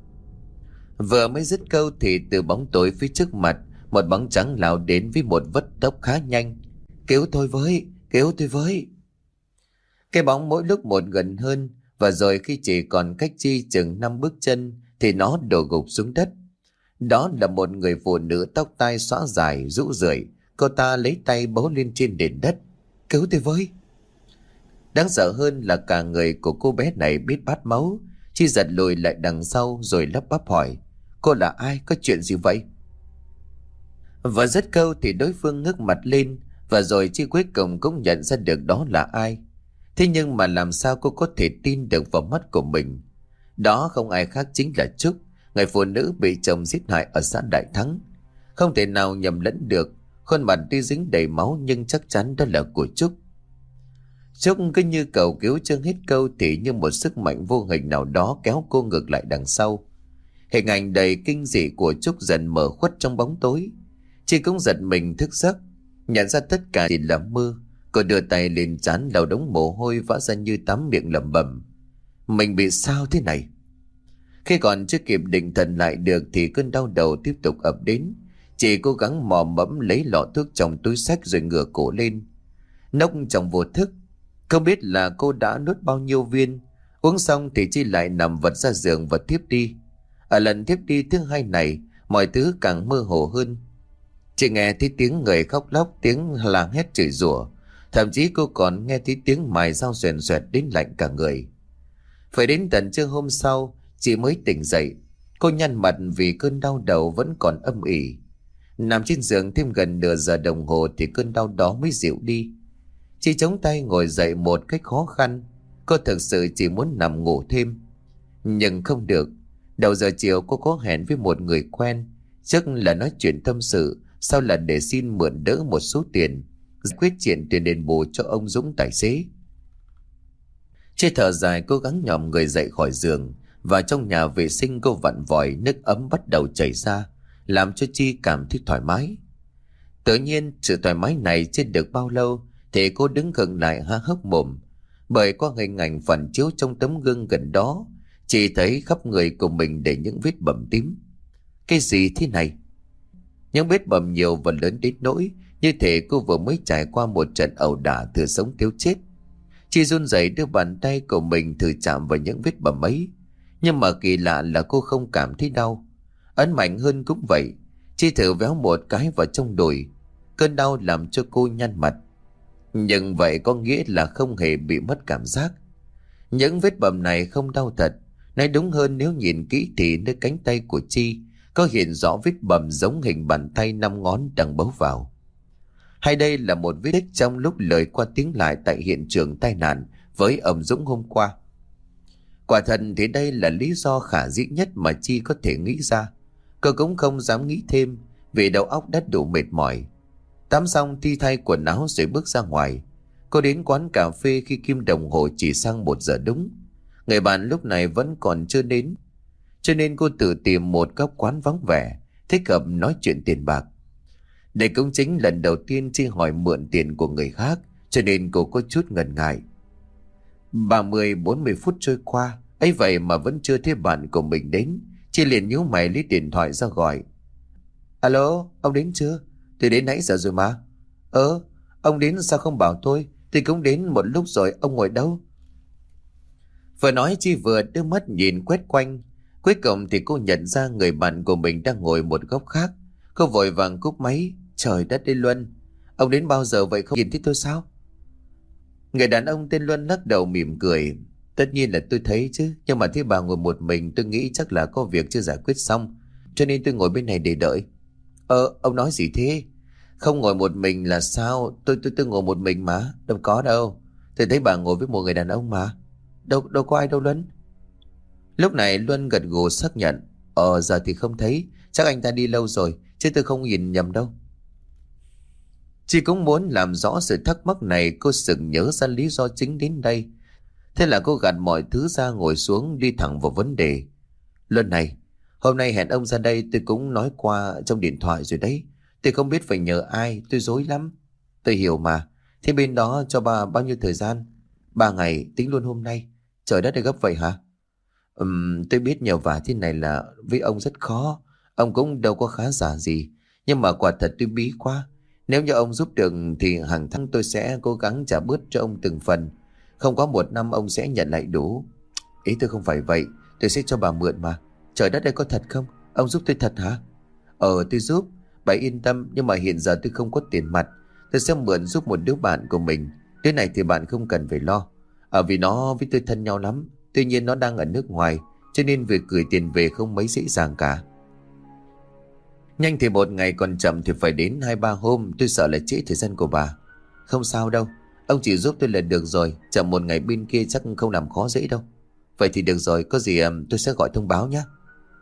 Vừa mới dứt câu thì từ bóng tối phía trước mặt, một bóng trắng lao đến với một vất tốc khá nhanh. Cứu tôi với, cứu tôi với. Cái bóng mỗi lúc một gần hơn, và rồi khi chỉ còn cách Chi chừng 5 bước chân thì nó đổ gục xuống đất. Đó là một người phụ nữ tóc tai xõa dài rũ rượi. Cô ta lấy tay bấu lên trên nền đất. Cứu tôi với. Đáng sợ hơn là cả người của cô bé này biết bát máu. Chi giật lùi lại đằng sau rồi lắp bắp hỏi, cô là ai, có chuyện gì vậy? Và dứt câu thì đối phương ngước mặt lên, và rồi Chi cuối cùng cũng nhận ra được đó là ai. Thế nhưng mà làm sao cô có thể tin được vào mắt của mình? Đó không ai khác chính là Trúc, người phụ nữ bị chồng giết hại ở xã Đại Thắng. Không thể nào nhầm lẫn được, khuôn mặt tuy dính đầy máu nhưng chắc chắn đó là của Trúc. Trúc cứ như cầu cứu chưa hết câu thì như một sức mạnh vô hình nào đó kéo cô ngược lại đằng sau. Hình ảnh đầy kinh dị của Trúc dần mờ khuất trong bóng tối. Chị cũng giật mình thức giấc, nhận ra tất cả chỉ là mơ. Cô đưa tay lên trán lau đống mồ hôi vã ra như tắm, miệng lẩm bẩm, mình bị sao thế này? Khi còn chưa kịp định thần lại được thì cơn đau đầu tiếp tục ập đến. Chị cố gắng mò mẫm lấy lọ thuốc trong túi xách rồi ngửa cổ lên. Nốc trong vô thức, không biết là cô đã nuốt bao nhiêu viên. Uống xong thì Chi lại nằm vật ra giường và thiếp đi. Ở lần thiếp đi thứ hai này, mọi thứ càng mơ hồ hơn. Chị nghe thấy tiếng người khóc lóc, tiếng la hét chửi rủa. Thậm chí cô còn nghe thấy tiếng mài dao xoèn xoẹt đến lạnh cả người. Phải đến tận trưa hôm sau, chị mới tỉnh dậy. Cô nhăn mặt vì cơn đau đầu vẫn còn âm ỉ. Nằm trên giường thêm gần nửa giờ đồng hồ thì cơn đau đó mới dịu đi. Chị chống tay ngồi dậy một cách khó khăn. Cô thực sự chỉ muốn nằm ngủ thêm. Nhưng không được. Đầu giờ chiều cô có hẹn với một người quen. Trước là nói chuyện tâm sự, sau là để xin mượn đỡ một số tiền, quyết chuyện tiền đền bù cho ông Dũng tài xế. Chị thở dài cố gắng nhòm người dậy khỏi giường. Và trong nhà vệ sinh cô vặn vòi, nước ấm bắt đầu chảy ra, làm cho Chi cảm thấy thoải mái. Tự nhiên sự thoải mái này chưa được bao lâu thì cô đứng khựng lại há hốc mồm, bởi qua hình ảnh phản chiếu trong tấm gương gần đó, chị thấy khắp người của mình để những vết bầm tím. Cái gì thế này? Những vết bầm nhiều và lớn đến nỗi như thể cô vừa mới trải qua một trận ẩu đả thừa sống thiếu chết. Chị run rẩy đưa bàn tay của mình thử chạm vào những vết bầm ấy, nhưng mà kỳ lạ là cô không cảm thấy đau. Ấn mạnh hơn cũng vậy. Chị thử véo một cái vào trong đùi. Cơn đau làm cho cô nhăn mặt. Nhưng vậy có nghĩa là không hề bị mất cảm giác. Những vết bầm này không đau thật. Nói đúng hơn, nếu nhìn kỹ thì nơi cánh tay của Chi có hiện rõ vết bầm giống hình bàn tay 5 ngón đang bấu vào. Hay đây là một vết tích trong lúc lời qua tiếng lại tại hiện trường tai nạn với ông Dũng hôm qua? Quả thật thì đây là lý do khả dĩ nhất mà Chi có thể nghĩ ra. Cô cũng không dám nghĩ thêm vì đầu óc đã đủ mệt mỏi. Tắm xong Thi thay quần áo rồi bước ra ngoài. Cô đến quán cà phê khi kim đồng hồ chỉ sang 1 giờ đúng. Người bạn lúc này vẫn còn chưa đến, cho nên cô tự tìm một góc quán vắng vẻ, thích hợp nói chuyện tiền bạc. Đây cũng chính lần đầu tiên Chi hỏi mượn tiền của người khác, cho nên cô có chút ngần ngại. 30-40 phút trôi qua, ấy vậy mà vẫn chưa thấy bạn của mình đến. Chi liền nhíu mày lấy điện thoại ra gọi. Alo, ông đến chưa? Tôi đến nãy giờ rồi mà. Ông đến sao không bảo tôi? Tôi cũng đến một lúc rồi, ông ngồi đâu? Vừa nói Chi vừa đưa mắt nhìn quét quanh. Cuối cùng thì cô nhận ra người bạn của mình đang ngồi một góc khác. Cô vội vàng cúp máy. Trời đất ơi Luân, ông đến bao giờ vậy, không nhìn thấy tôi sao? Người đàn ông tên Luân lắc đầu mỉm cười. Tất nhiên là tôi thấy chứ, nhưng mà thấy bà ngồi một mình, tôi nghĩ chắc là có việc chưa giải quyết xong, cho nên tôi ngồi bên này để đợi. Ông nói gì thế? Không ngồi một mình là sao? Tôi ngồi một mình mà, đâu có đâu. Tôi thấy bà ngồi với một người đàn ông mà. Đâu có ai đâu Luân. Lúc này Luân gật gù xác nhận. Giờ thì không thấy, chắc anh ta đi lâu rồi, chứ tôi không nhìn nhầm đâu. Chị cũng muốn làm rõ sự thắc mắc này. Cô sực nhớ ra lý do chính đến đây. Thế là cô gạt mọi thứ ra, ngồi xuống đi thẳng vào vấn đề. Luân này, hôm nay hẹn ông ra đây tôi cũng nói qua trong điện thoại rồi đấy. Tôi không biết phải nhờ ai, tôi rối lắm. Tôi hiểu mà. Thế bên đó cho bà bao nhiêu thời gian? 3 ngày, tính luôn hôm nay. Trời đất ơi, gấp vậy hả? Tôi biết nhờ vả thế này là với ông rất khó. Ông cũng đâu có khá giả gì. Nhưng mà quả thật tôi bí quá. Nếu như ông giúp được thì hàng tháng tôi sẽ cố gắng trả bớt cho ông từng phần. Không có 1 năm ông sẽ nhận lại đủ. Ý tôi không phải vậy, tôi sẽ cho bà mượn mà. Trời đất ơi, có thật không? Ông giúp tôi thật hả? Tôi giúp. Bà yên tâm, nhưng mà hiện giờ tôi không có tiền mặt. Tôi sẽ mượn giúp một đứa bạn của mình. Đứa này thì bạn không cần phải lo. Vì nó với tôi thân nhau lắm. Tuy nhiên nó đang ở nước ngoài, cho nên việc gửi tiền về không mấy dễ dàng cả. Nhanh thì 1 ngày, còn chậm thì phải đến 2-3 hôm. Tôi sợ là trễ thời gian của bà. Không sao đâu, ông chỉ giúp tôi là được rồi. Chậm 1 ngày bên kia chắc không làm khó dễ đâu. Vậy thì được rồi, có gì tôi sẽ gọi thông báo nhé.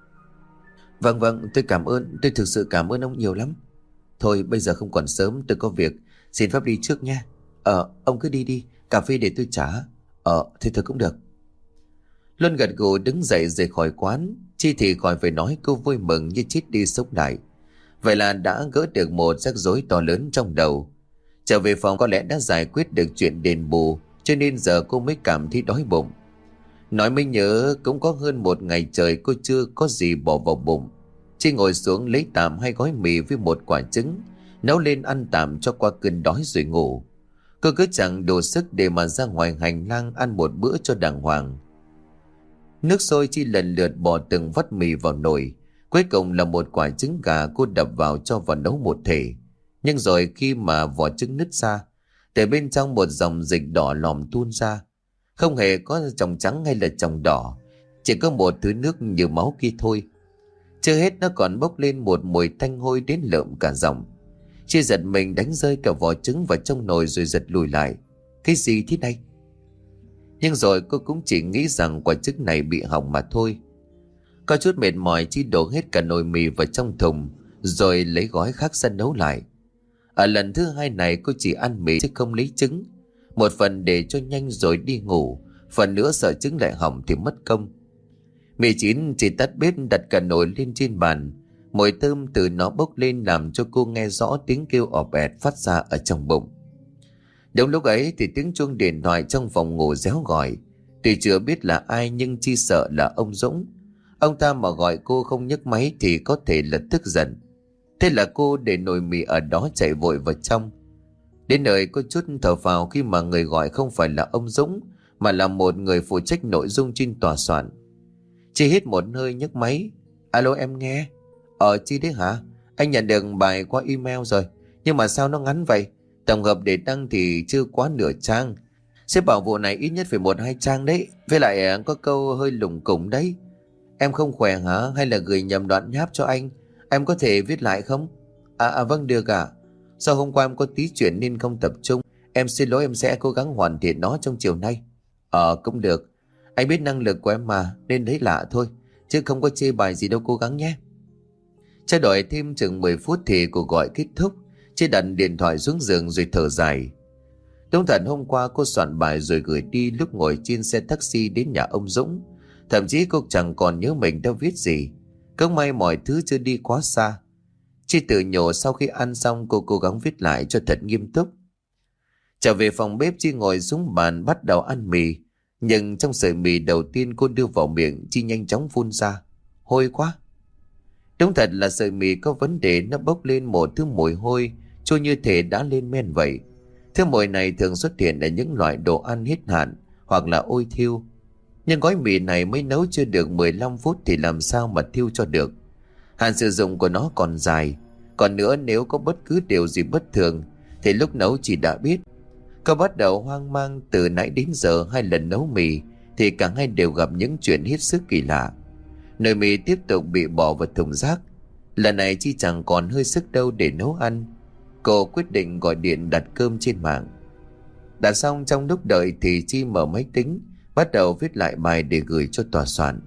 Vâng, tôi cảm ơn. Tôi thực sự cảm ơn ông nhiều lắm. Thôi bây giờ không còn sớm, tôi có việc. Xin phép đi trước nha. Ông cứ đi đi, cà phê để tôi trả. Thì thôi cũng được. Luân gật gù đứng dậy rời khỏi quán. Chi thì khỏi phải nói, cô vui mừng như chết đi sống lại. Vậy là đã gỡ được một rắc rối to lớn trong đầu. Trở về phòng có lẽ đã giải quyết được chuyện đền bù, cho nên giờ cô mới cảm thấy đói bụng. Nói mới nhớ, cũng có hơn 1 ngày trời cô chưa có gì bỏ vào bụng. Chi ngồi xuống lấy tạm 2 gói mì với 1 quả trứng, nấu lên ăn tạm cho qua cơn đói rồi ngủ. Cô cứ chẳng đủ sức để mà ra ngoài hành lang ăn một bữa cho đàng hoàng. Nước sôi Chi lần lượt bỏ từng vắt mì vào nồi. Cuối cùng là 1 quả trứng gà cô đập vào cho vào nấu một thể. Nhưng rồi khi mà vỏ trứng nứt ra, từ bên trong một dòng dịch đỏ lòm tuôn ra. Không hề có tròng trắng hay là tròng đỏ, chỉ có một thứ nước như máu kia thôi. Chưa hết, nó còn bốc lên một mùi tanh hôi đến lợm cả giọng. Chi giật mình đánh rơi cả vỏ trứng vào trong nồi rồi giật lùi lại. Cái gì thế này? Nhưng rồi cô cũng chỉ nghĩ rằng quả trứng này bị hỏng mà thôi. Có chút mệt mỏi, Chi đổ hết cả nồi mì vào trong thùng rồi lấy gói khác ra nấu lại. Ở lần thứ hai này cô chỉ ăn mì chứ không lấy trứng. Một phần để cho nhanh rồi đi ngủ, phần nữa sợ trứng lại hỏng thì mất công. Mì chín, chỉ tắt bếp đặt cả nồi lên trên bàn. Mùi thơm từ nó bốc lên làm cho cô nghe rõ tiếng kêu ọp ẹt phát ra ở trong bụng. Đúng lúc ấy thì tiếng chuông điện thoại trong phòng ngủ réo gọi. Tuy chưa biết là ai nhưng Chi sợ là ông Dũng. Ông ta mà gọi cô không nhấc máy thì có thể là tức giận. Thế là cô để nồi mì ở đó chạy vội vào trong. Đến nơi cô chút thở phào khi mà người gọi không phải là ông Dũng mà là một người phụ trách nội dung trên tòa soạn. Chi hít một hơi nhấc máy. Alo, em nghe. Chi đấy hả? Anh nhận được bài qua email rồi, nhưng mà sao nó ngắn vậy? Tổng hợp để đăng thì chưa quá nửa trang. Sếp bảo vụ này ít nhất phải 1-2 trang đấy. Với lại có câu hơi lủng củng đấy. Em không khỏe hả? Hay là gửi nhầm đoạn nháp cho anh? Em có thể viết lại không? Vâng, được ạ. Sau hôm qua em có tí chuyện nên không tập trung. Em xin lỗi, em sẽ cố gắng hoàn thiện nó trong chiều nay. Cũng được. Anh biết năng lực của em mà, nên thấy lạ thôi, chứ không có chê bài gì đâu, cố gắng nhé. Trao đổi thêm chừng 10 phút thì cuộc gọi kết thúc. Chị đặt điện thoại xuống giường rồi thở dài. Đúng thật hôm qua cô soạn bài rồi gửi đi lúc ngồi trên xe taxi đến nhà ông Dũng. Thậm chí cô chẳng còn nhớ mình đã viết gì. Cứ may mọi thứ chưa đi quá xa. Chị tự nhủ sau khi ăn xong cô cố gắng viết lại cho thật nghiêm túc. Trở về phòng bếp, Chi ngồi xuống bàn bắt đầu ăn mì. Nhưng trong sợi mì đầu tiên cô đưa vào miệng, Chi nhanh chóng phun ra. Hôi quá. Đúng thật là sợi mì có vấn đề, nó bốc lên một thứ mùi hôi, trôi như thể đã lên men vậy. Thứ mùi này thường xuất hiện ở những loại đồ ăn hết hạn hoặc là ôi thiêu. Nhưng gói mì này mới nấu chưa được 15 phút thì làm sao mà thiêu cho được. Hạn sử dụng của nó còn dài. Còn nữa, nếu có bất cứ điều gì bất thường thì lúc nấu chị đã biết. Cô bắt đầu hoang mang. Từ nãy đến giờ 2 lần nấu mì thì cả hai đều gặp những chuyện hết sức kỳ lạ. Nồi mì tiếp tục bị bỏ vào thùng rác. Lần này Chi chẳng còn hơi sức đâu để nấu ăn. Cô quyết định gọi điện đặt cơm trên mạng. Đặt xong, trong lúc đợi thì Chi mở máy tính, bắt đầu viết lại bài để gửi cho tòa soạn.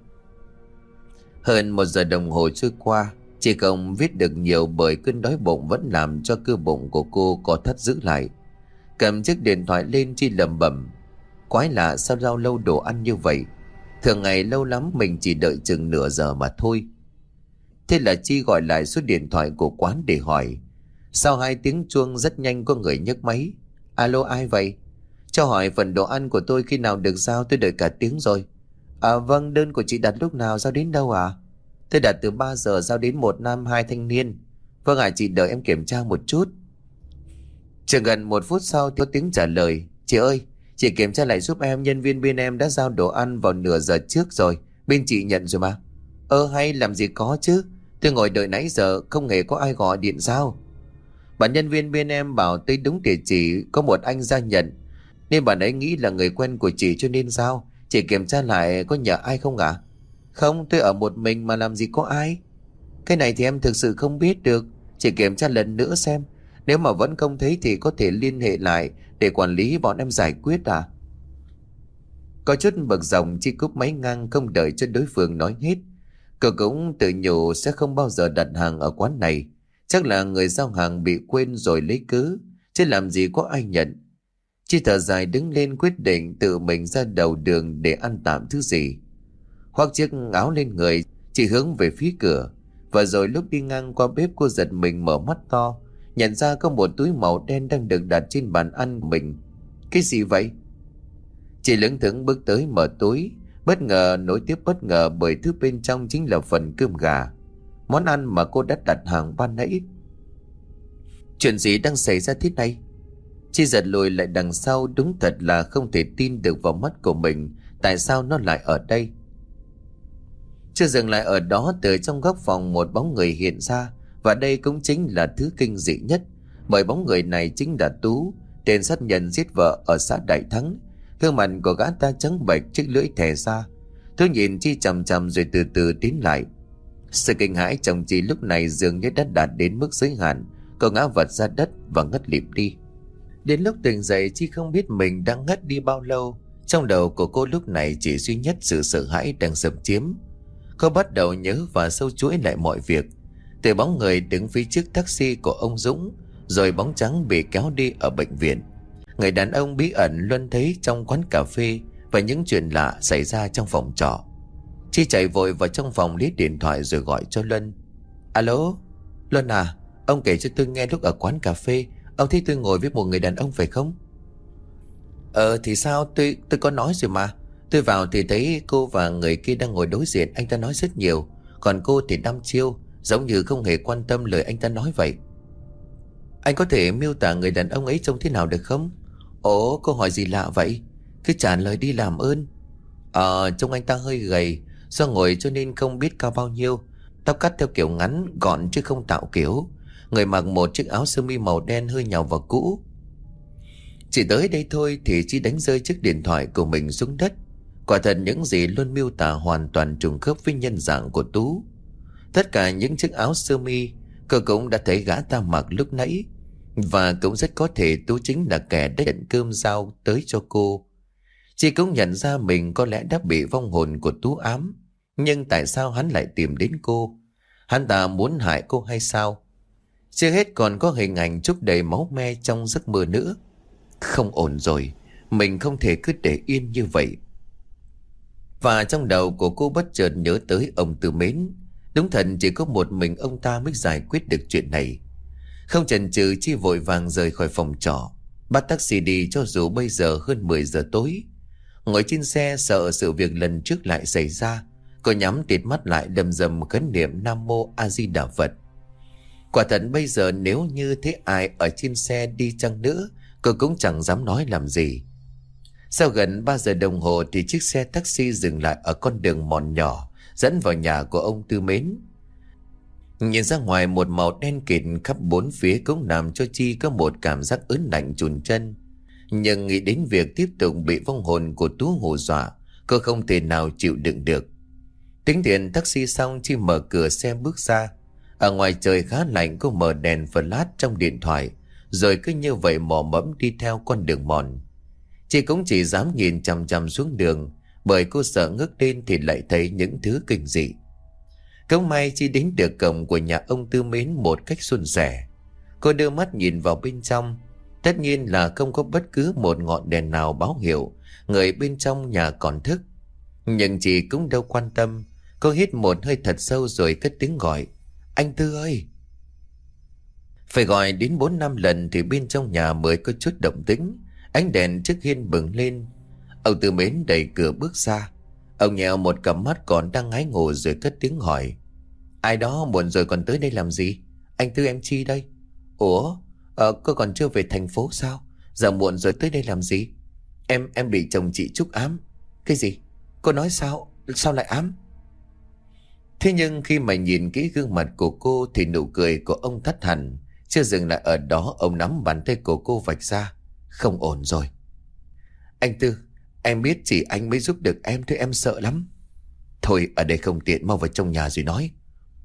Hơn 1 giờ đồng hồ trôi qua, chị không viết được nhiều bởi cơn đói bụng vẫn làm cho cơ bụng của cô co thắt dữ lại. Cầm chiếc điện thoại lên, Chi lẩm bẩm. Quái lạ, sao rau lâu đồ ăn như vậy? Thường ngày lâu lắm mình chỉ đợi chừng nửa giờ mà thôi. Thế là Chi gọi lại số điện thoại của quán để hỏi. Sau 2 tiếng chuông rất nhanh có người nhấc máy. Alo, ai vậy? Cho hỏi phần đồ ăn của tôi khi nào được giao, tôi đợi cả tiếng rồi. Vâng, đơn của chị đặt lúc nào, giao đến đâu ạ? Tôi đặt từ 3 giờ, giao đến 1 nam 2 thanh niên. Vâng ạ, chị đợi em kiểm tra một chút. Chừng gần 1 phút sau thì có tiếng trả lời. Chị ơi, chị kiểm tra lại giúp em, nhân viên bên em đã giao đồ ăn vào nửa giờ trước rồi, bên chị nhận rồi mà. Hay làm gì có chứ, tôi ngồi đợi nãy giờ không hề có ai gọi điện giao. Bạn nhân viên bên em bảo tới đúng địa chỉ, có một anh ra nhận, nên bạn ấy nghĩ là người quen của chị cho nên giao. Chị kiểm tra lại có nhờ ai không ạ? Không, tôi ở một mình mà làm gì có ai. Cái này thì em thực sự không biết được. Chị kiểm tra lần nữa xem. Nếu mà vẫn không thấy thì có thể liên hệ lại để quản lý bọn em giải quyết à? Có chút bực dòng, Chi cúp máy ngang không đợi cho đối phương nói hết. Cô cũng tự nhủ sẽ không bao giờ đặt hàng ở quán này. Chắc là người giao hàng bị quên rồi lấy cớ, chứ làm gì có ai nhận. Chi thở dài đứng lên quyết định tự mình ra đầu đường để ăn tạm thứ gì. Khoác chiếc áo lên người, chị hướng về phía cửa. Và rồi lúc đi ngang qua bếp, cô giật mình mở mắt to, nhận ra có một túi màu đen đang được đặt trên bàn ăn của mình. Cái gì vậy? Chị lững thững bước tới mở túi, bất ngờ nối tiếp bất ngờ bởi thứ bên trong chính là phần cơm gà, món ăn mà cô đã đặt hàng ban nãy. Chuyện gì đang xảy ra thế này? Chị giật lùi lại đằng sau, đúng thật là không thể tin được vào mắt của mình. Tại sao nó lại ở đây? Chưa dừng lại ở đó, từ trong góc phòng một bóng người hiện ra. Và đây cũng chính là thứ kinh dị nhất, bởi bóng người này chính là Tú, tên sát nhân giết vợ ở xã Đại Thắng. Gương mặt của gã ta trắng bệch, chiếc lưỡi thè ra. Tôi nhìn Chi chằm chằm rồi từ từ tiến lại. Sự kinh hãi trong Chi lúc này dường như đã đạt đến mức giới hạn. Cô ngã vật ra đất và ngất lịm đi. Đến lúc tỉnh dậy, Chi không biết mình đang ngất đi bao lâu. Trong đầu của cô lúc này chỉ duy nhất sự sợ hãi đang xâm chiếm. Cô bắt đầu nhớ và sâu chuỗi lại mọi việc, từ bóng người đứng phía trước taxi của ông Dũng, rồi bóng trắng bị kéo đi ở bệnh viện, người đàn ông bí ẩn luôn thấy trong quán cà phê, và những chuyện lạ xảy ra trong phòng trọ. Chi chạy vội vào trong phòng lấy điện thoại rồi gọi cho Luân. Alo, Luân à, ông kể cho tôi nghe lúc ở quán cà phê ông thấy tôi ngồi với một người đàn ông phải không? Thì sao, tôi có nói rồi mà. Tôi vào thì thấy cô và người kia đang ngồi đối diện, anh ta nói rất nhiều, còn cô thì đăm chiêu, giống như không hề quan tâm lời anh ta nói vậy. Anh có thể miêu tả người đàn ông ấy trông thế nào được không? Ồ, câu hỏi gì lạ vậy? Cứ trả lời đi làm ơn. Trông anh ta hơi gầy, do ngồi cho nên không biết cao bao nhiêu. Tóc cắt theo kiểu ngắn, gọn chứ không tạo kiểu. Người mặc một chiếc áo sơ mi màu đen hơi nhàu và cũ. Chỉ tới đây thôi thì Chi đánh rơi chiếc điện thoại của mình xuống đất. Quả thật những gì Luân miêu tả hoàn toàn trùng khớp với nhân dạng của Tú. Tất cả những chiếc áo sơ mi cô cũng đã thấy gã ta mặc lúc nãy, và cũng rất có thể Tú chính là kẻ đã nhận cơm giao tới cho cô. Chị cũng nhận ra mình có lẽ đã bị vong hồn của Tú ám. Nhưng tại sao hắn lại tìm đến cô? Hắn ta muốn hại cô hay sao? Chưa hết còn có hình ảnh Trúc đầy máu me trong giấc mơ nữa. Không ổn rồi, mình không thể cứ để yên như vậy. Và trong đầu của cô bất chợt nhớ tới ông Tư Mến. Đúng thật chỉ có một mình ông ta mới giải quyết được chuyện này. Không chần chừ, Chi vội vàng rời khỏi phòng trọ, bắt taxi đi cho dù bây giờ hơn 10 giờ tối. Ngồi trên xe sợ sự việc lần trước lại xảy ra, cô nhắm tịt mắt lại đầm rầm khấn niệm Nam Mô A Di Đà Phật. Quả thật bây giờ nếu như thế ai ở trên xe đi chăng nữa, cô cũng chẳng dám nói làm gì. Sau gần 3 giờ đồng hồ thì chiếc xe taxi dừng lại ở con đường mòn nhỏ dẫn vào nhà của ông Tư Mến. Nhìn ra ngoài, một màu đen kịt khắp bốn phía cũng làm cho Chi có một cảm giác ớn lạnh chùn chân. Nhưng nghĩ đến việc tiếp tục bị vong hồn của Tú hù dọa, cô không thể nào chịu đựng được. Tính tiền taxi xong, Chi mở cửa xe bước ra. Ở ngoài trời khá lạnh, cô mở đèn flash trong điện thoại, rồi cứ như vậy mò mẫm đi theo con đường mòn. Chị cũng chỉ dám nhìn chằm chằm xuống đường, bởi cô sợ ngước lên thì lại thấy những thứ kinh dị. Cũng may Chi đến được cổng của nhà ông Tư Mến một cách suôn sẻ. Cô đưa mắt nhìn vào bên trong. Tất nhiên là không có bất cứ một ngọn đèn nào báo hiệu người bên trong nhà còn thức. Nhưng chị cũng đâu quan tâm. Cô hít một hơi thật sâu rồi cất tiếng gọi. Anh Tư ơi! Phải gọi đến 4-5 lần thì bên trong nhà mới có chút động tĩnh. Ánh đèn trước hiên bừng lên. Ông Tư Mến đẩy cửa bước ra. Ông nhèo một cặp mắt còn đang ngái ngủ rồi cất tiếng hỏi. Ai đó muộn rồi còn tới đây làm gì? Anh Tư, em Chi đây. Ủa? Cô còn chưa về thành phố sao? Giờ muộn rồi tới đây làm gì? Em bị chồng chị Trúc ám. Cái gì? Cô nói sao? Sao lại ám? Thế nhưng khi mà nhìn kỹ gương mặt của cô thì nụ cười của ông tắt hẳn. Chưa dừng lại ở đó, ông nắm bàn tay của cô vạch ra. Không ổn rồi. Anh Tư, em biết chỉ anh mới giúp được em thôi, em sợ lắm. Thôi ở đây không tiện, mau vào trong nhà rồi nói.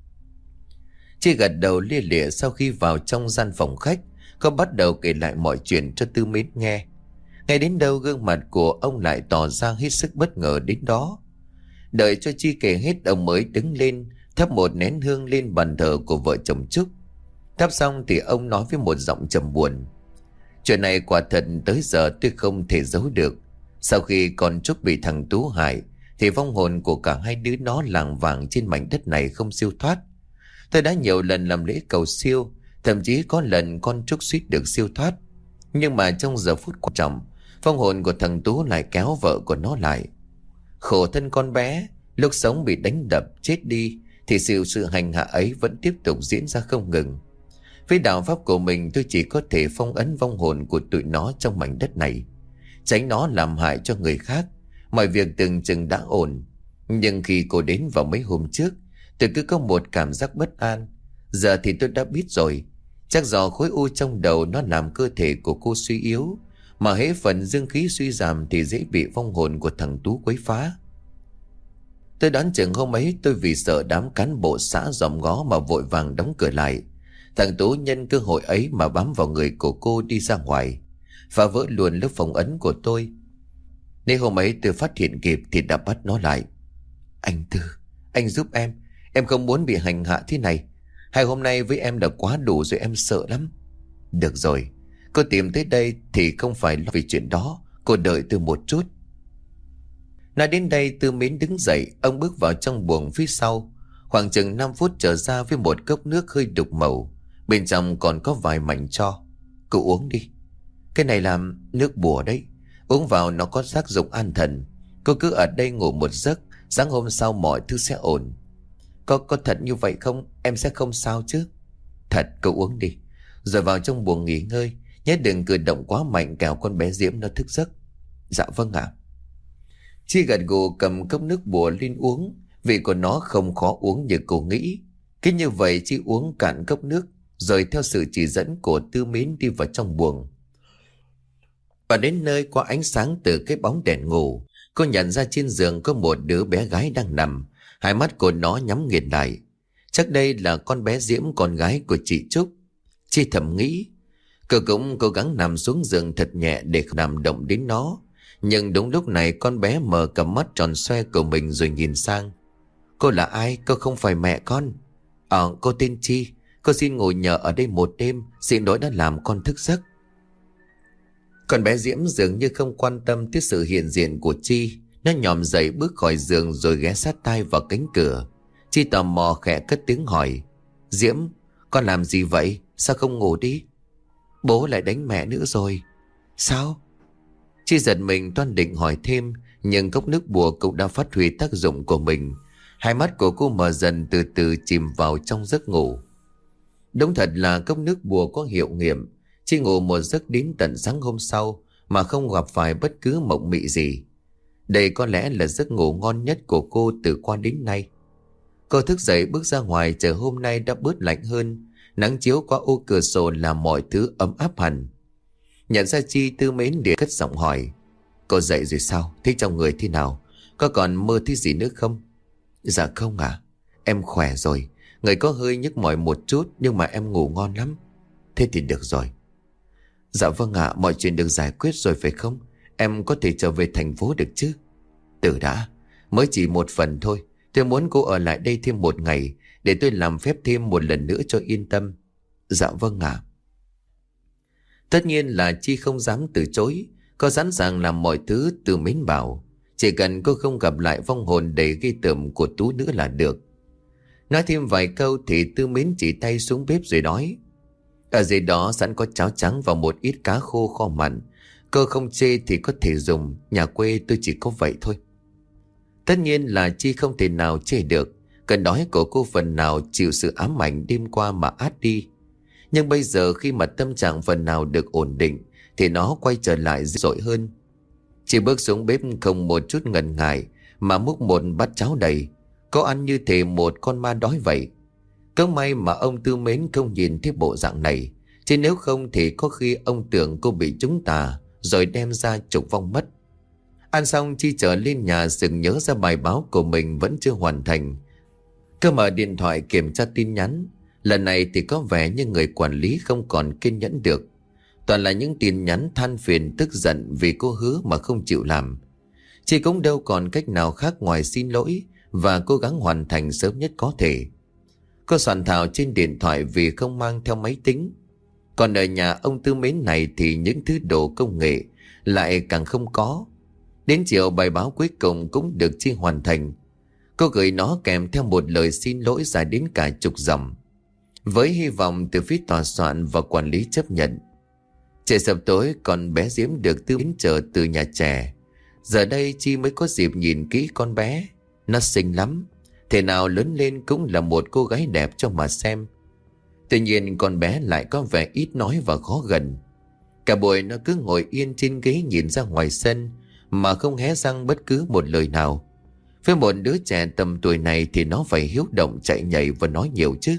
Chi gật đầu lia lịa. Sau khi vào trong gian phòng khách, cô bắt đầu kể lại mọi chuyện cho Tư Mến nghe. Ngay đến đâu gương mặt của ông lại tỏ ra hết sức bất ngờ đến đó. Đợi cho Chi kể hết, ông mới đứng lên thắp một nén hương lên bàn thờ của vợ chồng Trúc. Thắp xong thì ông nói với một giọng trầm buồn. Chuyện này quả thật tới giờ tôi không thể giấu được. Sau khi con Trúc bị thằng Tú hại thì vong hồn của cả hai đứa nó lảng vảng trên mảnh đất này không siêu thoát. Tôi đã nhiều lần làm lễ cầu siêu, thậm chí có lần con Trúc suýt được siêu thoát. Nhưng mà trong giờ phút quan trọng, vong hồn của thằng Tú lại kéo vợ của nó lại. Khổ thân con bé, lúc sống bị đánh đập chết đi thì sự hành hạ ấy vẫn tiếp tục diễn ra không ngừng. Với đạo pháp của mình, tôi chỉ có thể phong ấn vong hồn của tụi nó trong mảnh đất này, tránh nó làm hại cho người khác. Mọi việc tưởng chừng đã ổn, nhưng khi cô đến vào mấy hôm trước, tôi cứ có một cảm giác bất an. Giờ thì tôi đã biết rồi. Chắc do khối u trong đầu nó làm cơ thể của cô suy yếu, mà hễ phần dương khí suy giảm thì dễ bị vong hồn của thằng Tú quấy phá. Tôi đoán chừng hôm ấy tôi vì sợ đám cán bộ xã dòm ngó mà vội vàng đóng cửa lại. Thằng Tú nhân cơ hội ấy mà bám vào người của cô đi ra ngoài, phá vỡ luôn lớp phòng ấn của tôi. Nếu hôm ấy tôi phát hiện kịp thì đã bắt nó lại. Anh Tư, Anh giúp em không muốn bị hành hạ thế này. Hai hôm nay với em đã quá đủ rồi, em sợ lắm. Được rồi, cô tìm tới đây thì không phải lo vì chuyện đó. Cô đợi tôi một chút. Nói đến đây Tư Mến đứng dậy. Ông bước vào trong buồng phía sau. Khoảng chừng 5 phút trở ra với một cốc nước hơi đục màu. Bên trong còn có vài mảnh tro. Cô uống đi. Cái này là nước bùa đấy. Uống vào nó có tác dụng an thần. Cô cứ ở đây ngủ một giấc, sáng hôm sau mọi thứ sẽ ổn. Có thật như vậy không? Em sẽ không sao chứ? Thật, cô uống đi. Rồi vào trong buồng nghỉ ngơi. Nhớ đừng cử động quá mạnh kẻo con bé Diễm nó thức giấc. Dạ vâng ạ. Chi gật gù cầm cốc nước bùa lên uống. Vị của nó không khó uống như cô nghĩ. Cứ như vậy Chi uống cạn cốc nước, rồi theo sự chỉ dẫn của Tư Mến đi vào trong buồng. Và đến nơi qua ánh sáng từ cái bóng đèn ngủ, cô nhận ra trên giường có một đứa bé gái đang nằm. Hai mắt của nó nhắm nghiền lại. Chắc đây là con bé Diễm, con gái của chị Trúc. Chi thầm nghĩ. Cô cũng cố gắng nằm xuống giường thật nhẹ để không làm động đến nó. Nhưng đúng lúc này con bé mở cặp mắt tròn xoe của mình rồi nhìn sang. Cô là ai? Cô không phải mẹ con. Cô tên Chi. Cô xin ngồi nhờ ở đây một đêm. Xin lỗi đã làm con thức giấc. Con bé Diễm dường như không quan tâm tới sự hiện diện của Chi. Nó nhòm dậy bước khỏi giường rồi ghé sát tai vào cánh cửa. Chi tò mò khẽ cất tiếng hỏi. Diễm, con làm gì vậy? Sao không ngủ đi? Bố lại đánh mẹ nữa rồi. Sao? Chi giật mình toan định hỏi thêm, nhưng cốc nước bùa cũng đã phát huy tác dụng của mình. Hai mắt của cô mở dần, từ từ chìm vào trong giấc ngủ. Đúng thật là cốc nước bùa có hiệu nghiệm. Chi ngủ một giấc đến tận sáng hôm sau mà không gặp phải bất cứ mộng mị gì. Đây có lẽ là giấc ngủ ngon nhất của cô từ qua đến nay. Cô thức dậy bước ra ngoài, trời hôm nay đã bớt lạnh hơn. Nắng chiếu qua ô cửa sổ làm mọi thứ ấm áp hẳn. Nhận ra Chi, Tư Mến liền cất giọng hỏi. Cô dậy rồi sao? Thế trong người thế nào? Có còn mơ thấy gì nữa không? Dạ không ạ. Em khỏe rồi. Người có hơi nhức mỏi một chút, nhưng mà em ngủ ngon lắm. Thế thì được rồi. Dạ vâng ạ, mọi chuyện được giải quyết rồi phải không? Em có thể trở về thành phố được chứ? Từ đã, mới chỉ một phần thôi. Tôi muốn cô ở lại đây thêm một ngày để tôi làm phép thêm một lần nữa cho yên tâm. Dạ vâng ạ. Tất nhiên là Chi không dám từ chối. Cô sẵn sàng làm mọi thứ Tư Mến bảo. Chỉ cần cô không gặp lại vong hồn đầy ghê tởm của Tú nữa là được. Nói thêm vài câu thì Tư Mến chỉ tay xuống bếp rồi nói. Ở dưới đó sẵn có cháo trắng và một ít cá khô kho mặn. Cô không chê thì có thể dùng. Nhà quê tôi chỉ có vậy thôi. Tất nhiên là Chi không thể nào chê được. Cơn đói của cô phần nào chịu sự ám ảnh đêm qua mà át đi. Nhưng bây giờ khi mà tâm trạng phần nào được ổn định thì nó quay trở lại dữ dội hơn. Chị bước xuống bếp không một chút ngần ngại mà múc một bát cháo đầy. Cô ăn như thể một con ma đói vậy. Cứ may mà ông Tư Mến không nhìn thấy bộ dạng này, chứ nếu không thì có khi ông tưởng cô bị trúng tà rồi đem ra trục vong mất. Ăn xong Chi trở lên nhà sực nhớ ra bài báo của mình vẫn chưa hoàn thành. Cứ mở điện thoại kiểm tra tin nhắn. Lần này thì có vẻ như người quản lý không còn kiên nhẫn được. Toàn là những tin nhắn than phiền tức giận vì cô hứa mà không chịu làm. Chị cũng đâu còn cách nào khác ngoài xin lỗi và cố gắng hoàn thành sớm nhất có thể. Cô soạn thảo trên điện thoại vì không mang theo máy tính. Còn ở nhà ông Tư Mến này thì những thứ đồ công nghệ lại càng không có. Đến chiều bài báo cuối cùng cũng được Chi hoàn thành. Cô gửi nó kèm theo một lời xin lỗi dài đến cả chục dòng, với hy vọng từ phía tòa soạn và quản lý chấp nhận. Trời sập tối còn bé Diễm được Tư Mến chờ từ nhà trẻ. Giờ đây Chi mới có dịp nhìn kỹ con bé. Nó xinh lắm. Thế nào lớn lên cũng là một cô gái đẹp cho mà xem. Tuy nhiên con bé lại có vẻ ít nói và khó gần. Cả buổi nó cứ ngồi yên trên ghế nhìn ra ngoài sân mà không hé răng bất cứ một lời nào. Với một đứa trẻ tầm tuổi này thì nó phải hiếu động chạy nhảy và nói nhiều chứ.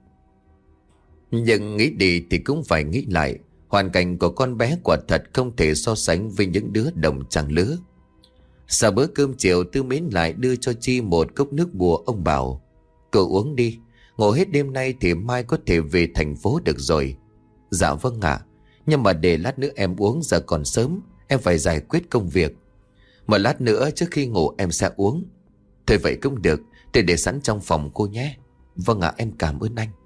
Nhưng nghĩ đi thì cũng phải nghĩ lại. Hoàn cảnh của con bé quả thật không thể so sánh với những đứa đồng trang lứa. Sau bữa cơm chiều Tư Mến lại đưa cho Chi một cốc nước bùa. Ông bảo cậu uống đi, ngủ hết đêm nay thì mai có thể về thành phố được rồi. Dạ vâng ạ. Nhưng mà để lát nữa em uống, giờ còn sớm. Em phải giải quyết công việc. Một lát nữa trước khi ngủ em sẽ uống. Thôi vậy cũng được. Tôi để sẵn trong phòng cô nhé. Vâng ạ, em cảm ơn anh.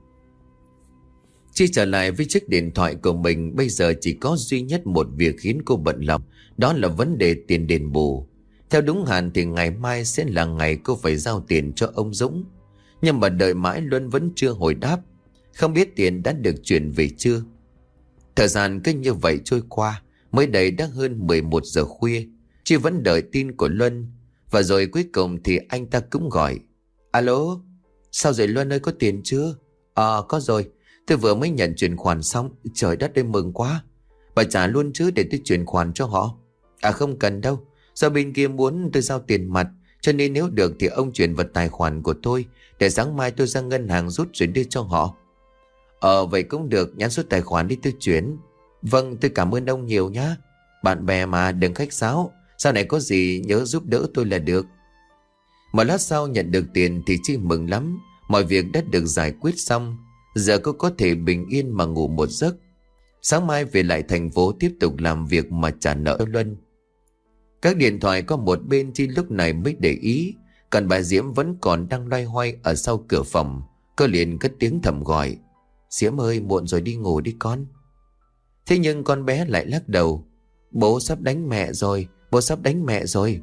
Chi trở lại với chiếc điện thoại của mình. Bây giờ chỉ có duy nhất một việc khiến cô bận lòng, đó là vấn đề tiền đền bù. Theo đúng hạn thì ngày mai sẽ là ngày cô phải giao tiền cho ông Dũng. Nhưng mà đợi mãi Luân vẫn chưa hồi đáp. Không biết tiền đã được chuyển về chưa. Thời gian cứ như vậy trôi qua. Mới đây đã hơn 11 giờ khuya, Chi vẫn đợi tin của Luân. Và rồi cuối cùng thì anh ta cũng gọi. Alo, sao rồi Luân ơi, có tiền chưa? Có rồi, tôi vừa mới nhận chuyển khoản xong. Trời đất ơi, mừng quá. Bà trả luôn chứ để tôi chuyển khoản cho họ. Không cần đâu, do bên kia muốn tôi giao tiền mặt, cho nên nếu được thì ông chuyển vào tài khoản của tôi, để sáng mai tôi ra ngân hàng rút rồi đưa cho họ. Vậy cũng được, nhắn số tài khoản đi tôi chuyển. Vâng, tôi cảm ơn ông nhiều nhá. Bạn bè mà, đừng khách sáo. Sau này có gì nhớ giúp đỡ tôi là được. Một lát sau nhận được tiền thì Chi mừng lắm. Mọi việc đã được giải quyết xong. Giờ cô có thể bình yên mà ngủ một giấc. Sáng mai về lại thành phố tiếp tục làm việc mà trả nợ Luân. Các điện thoại có một bên Chi lúc này mới để ý. Còn bà Diễm vẫn còn đang loay hoay ở sau cửa phòng. Cô liền cất tiếng thầm gọi. Diễm ơi, muộn rồi, đi ngủ đi con. Thế nhưng con bé lại lắc đầu. Bố sắp đánh mẹ rồi, bố sắp đánh mẹ rồi.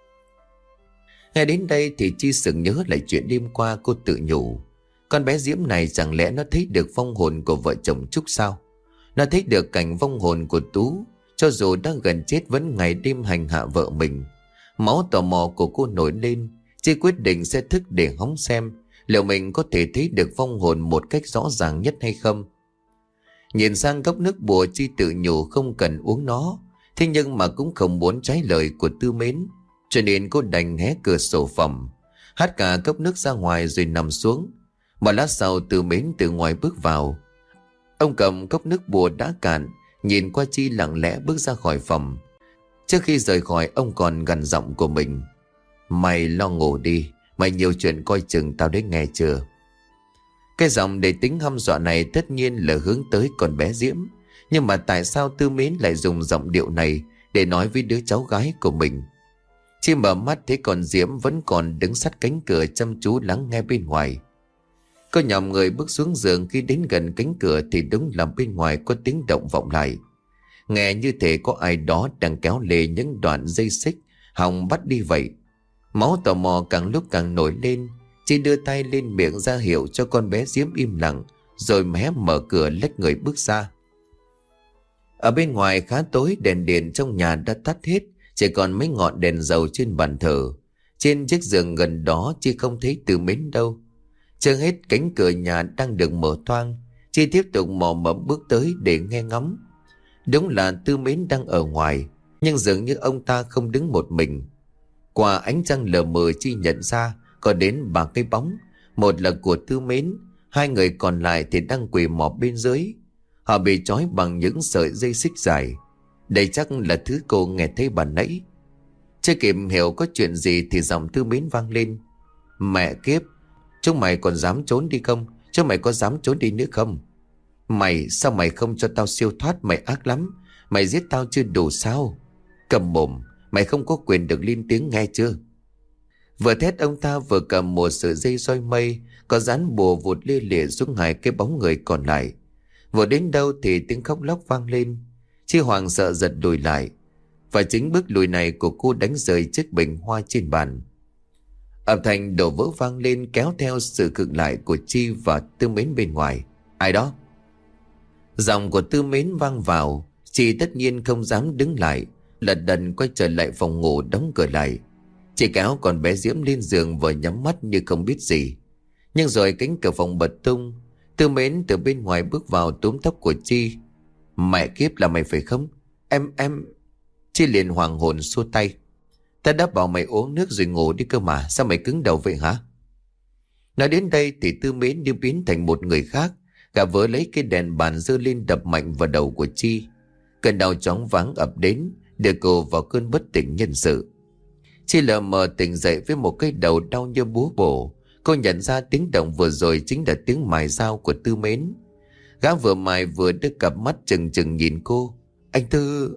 Nghe đến đây thì Chi sực nhớ lại chuyện đêm qua. Cô tự nhủ, con bé Diễm này chẳng lẽ nó thấy được vong hồn của vợ chồng Trúc sao? Nó thấy được cảnh vong hồn của Tú, cho dù đã gần chết vẫn ngày đêm hành hạ vợ mình. Máu tò mò của cô nổi lên. Chi quyết định sẽ thức để hóng xem liệu mình có thể thấy được vong hồn một cách rõ ràng nhất hay không. Nhìn sang cốc nước bùa, Chi tự nhủ không cần uống nó. Thế nhưng mà cũng không muốn trái lời của Tư Mến, cho nên cô đành hé cửa sổ phòng, hắt cả cốc nước ra ngoài rồi nằm xuống. Một lát sau Tư Mến từ ngoài bước vào. Ông cầm cốc nước bùa đã cạn, nhìn qua Chi lặng lẽ bước ra khỏi phòng. Trước khi rời khỏi, ông còn gằn giọng của mình. Mày lo ngủ đi, mày nhiều chuyện coi chừng tao đấy, nghe chưa? Cái giọng đầy tính hăm dọa này tất nhiên là hướng tới con bé Diễm. Nhưng mà tại sao Tư Mến lại dùng giọng điệu này để nói với đứa cháu gái của mình? Chi mở mắt thấy con Diễm vẫn còn đứng sát cánh cửa chăm chú lắng nghe bên ngoài. Cô nhòm người bước xuống giường, khi đến gần cánh cửa thì đúng là bên ngoài có tiếng động vọng lại. Nghe như thể có ai đó đang kéo lê những đoạn dây xích hòng bắt đi vậy. Máu tò mò càng lúc càng nổi lên. Chi đưa tay lên miệng ra hiệu cho con bé Diễm im lặng, rồi hé mở cửa lách người bước ra. Ở bên ngoài khá tối, đèn điện trong nhà đã tắt hết, chỉ còn mấy ngọn đèn dầu trên bàn thờ. Trên chiếc giường gần đó Chi không thấy Tư Mến đâu. Chưa hết, cánh cửa nhà đang được mở toang. Chi tiếp tục mò mẫm bước tới để nghe ngóng. Đúng là Tư Mến đang ở ngoài, nhưng dường như ông ta không đứng một mình. Qua ánh trăng lờ mờ, Chi nhận ra có đến 3 cái bóng. Một là của Tư Mến, 2 người còn lại thì đang quỳ mọp bên dưới. Họ bị trói bằng những sợi dây xích dài. Đây chắc là thứ cô nghe thấy ban nãy. Chưa kịp hiểu có chuyện gì thì giọng Tư Mến vang lên. Mẹ kiếp, chúng mày còn dám trốn đi không? Chúng mày có dám trốn đi nữa không? Sao mày không cho tao siêu thoát? Mày ác lắm. Mày giết tao chưa đủ sao? Cầm mồm, mày không có quyền được lên tiếng, nghe chưa? Vừa thét, ông ta vừa cầm một sợi dây roi mây có dán bùa vụt lia lịa xuống 2 cái bóng người còn lại. Vừa đến đâu thì tiếng khóc lóc vang lên. Chi hoàng sợ giật lùi lại, và chính bước lùi này của cô đánh rơi chiếc bình hoa trên bàn. Âm thanh đổ vỡ vang lên, kéo theo sự khựng lại của Chi và Tư Mến bên ngoài. Ai đó? Giọng của Tư Mến vang vào. Chi tất nhiên không dám đứng lại, lật đật quay trở lại phòng ngủ, đóng cửa lại. Chị kéo con bé Diễm lên giường và nhắm mắt như không biết gì. Nhưng rồi cánh cửa phòng bật tung. Tư Mến từ bên ngoài bước vào, túm tóc của Chi. Mẹ kiếp, là mày phải không? Em... Chi liền hoàng hồn xua tay. Ta đã bảo mày uống nước rồi ngủ đi cơ mà, sao mày cứng đầu vậy hả? Nói đến đây thì Tư Mến như biến thành một người khác. Gã vớ lấy cái đèn bàn giơ lên đập mạnh vào đầu của Chi. Cơn đau chóng váng ập đến, đưa cô vào cơn bất tỉnh nhân sự. Chi lờ mờ tỉnh dậy với một cái đầu đau như búa bổ. Cô nhận ra tiếng động vừa rồi chính là tiếng mài dao của Tư Mến. Gã vừa mài vừa đưa cặp mắt trừng trừng nhìn cô. Anh Tư...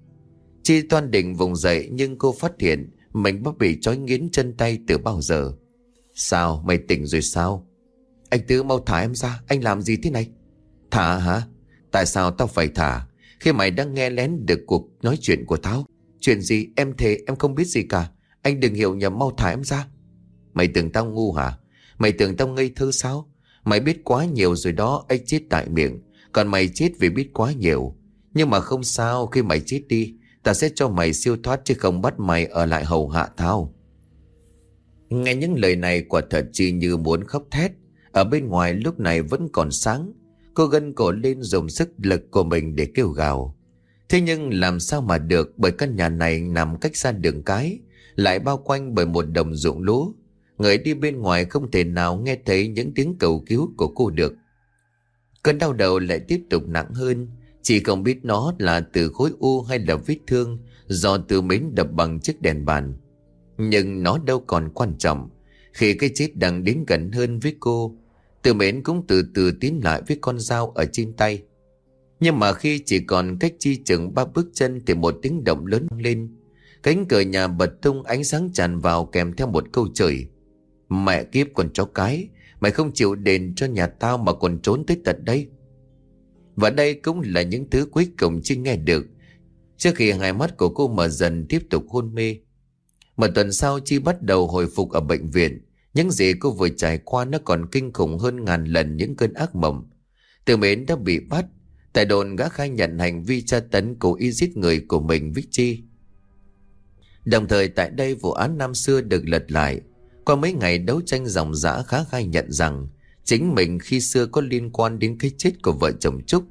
Chi toan định vùng dậy, nhưng cô phát hiện mình đã bị trói nghiến chân tay từ bao giờ. Sao mày tỉnh rồi sao? Anh Tư mau thả em ra. Anh làm gì thế này? Thả hả? Tại sao tao phải thả khi mày đang nghe lén được cuộc nói chuyện của tao? Chuyện gì? Em thề em không biết gì cả. Anh đừng hiểu nhầm, mau thả em ra. Mày tưởng tao ngu hả? Mày tưởng tao ngây thơ sao? Mày biết quá nhiều rồi đó. Ếch chết tại miệng, còn mày chết vì biết quá nhiều. Nhưng mà không sao, khi mày chết đi ta sẽ cho mày siêu thoát, chứ không bắt mày ở lại hầu hạ tao. Nghe những lời này quả thật chỉ như muốn khóc thét. Ở bên ngoài lúc này vẫn còn sáng. Cô gân cổ lên dùng sức lực của mình để kêu gào. Thế nhưng làm sao mà được, bởi căn nhà này nằm cách xa đường cái, lại bao quanh bởi một đồng ruộng lúa. Người đi bên ngoài không thể nào nghe thấy những tiếng cầu cứu của cô được. Cơn đau đầu lại tiếp tục nặng hơn. Chị không biết nó là từ khối u hay là vết thương do Tư Mến đập bằng chiếc đèn bàn. Nhưng nó đâu còn quan trọng. Khi cái chết đang đến gần hơn với cô, Tư Mến cũng từ từ tiến lại với con dao ở trên tay. Nhưng mà khi chỉ còn cách chi chừng 3 bước chân thì một tiếng động lớn lên. Cánh cửa nhà bật tung, ánh sáng tràn vào kèm theo một câu chửi. Mẹ kiếp con chó cái, mày không chịu đền cho nhà tao mà còn trốn tới tận đây. Và đây cũng là những thứ cuối cùng Chi nghe được trước khi hai mắt của cô mở dần tiếp tục hôn mê. Một tuần sau Chi bắt đầu hồi phục ở bệnh viện. Những gì cô vừa trải qua nó còn kinh khủng hơn ngàn lần những cơn ác mộng. Tư Mến đã bị bắt. Tại đồn gã khai nhận hành vi tra tấn cố ý giết người của mình với Chi. Đồng thời tại đây vụ án năm xưa được lật lại. Qua mấy ngày đấu tranh ròng rã, Khá khai nhận rằng chính mình khi xưa có liên quan đến cái chết của vợ chồng Trúc.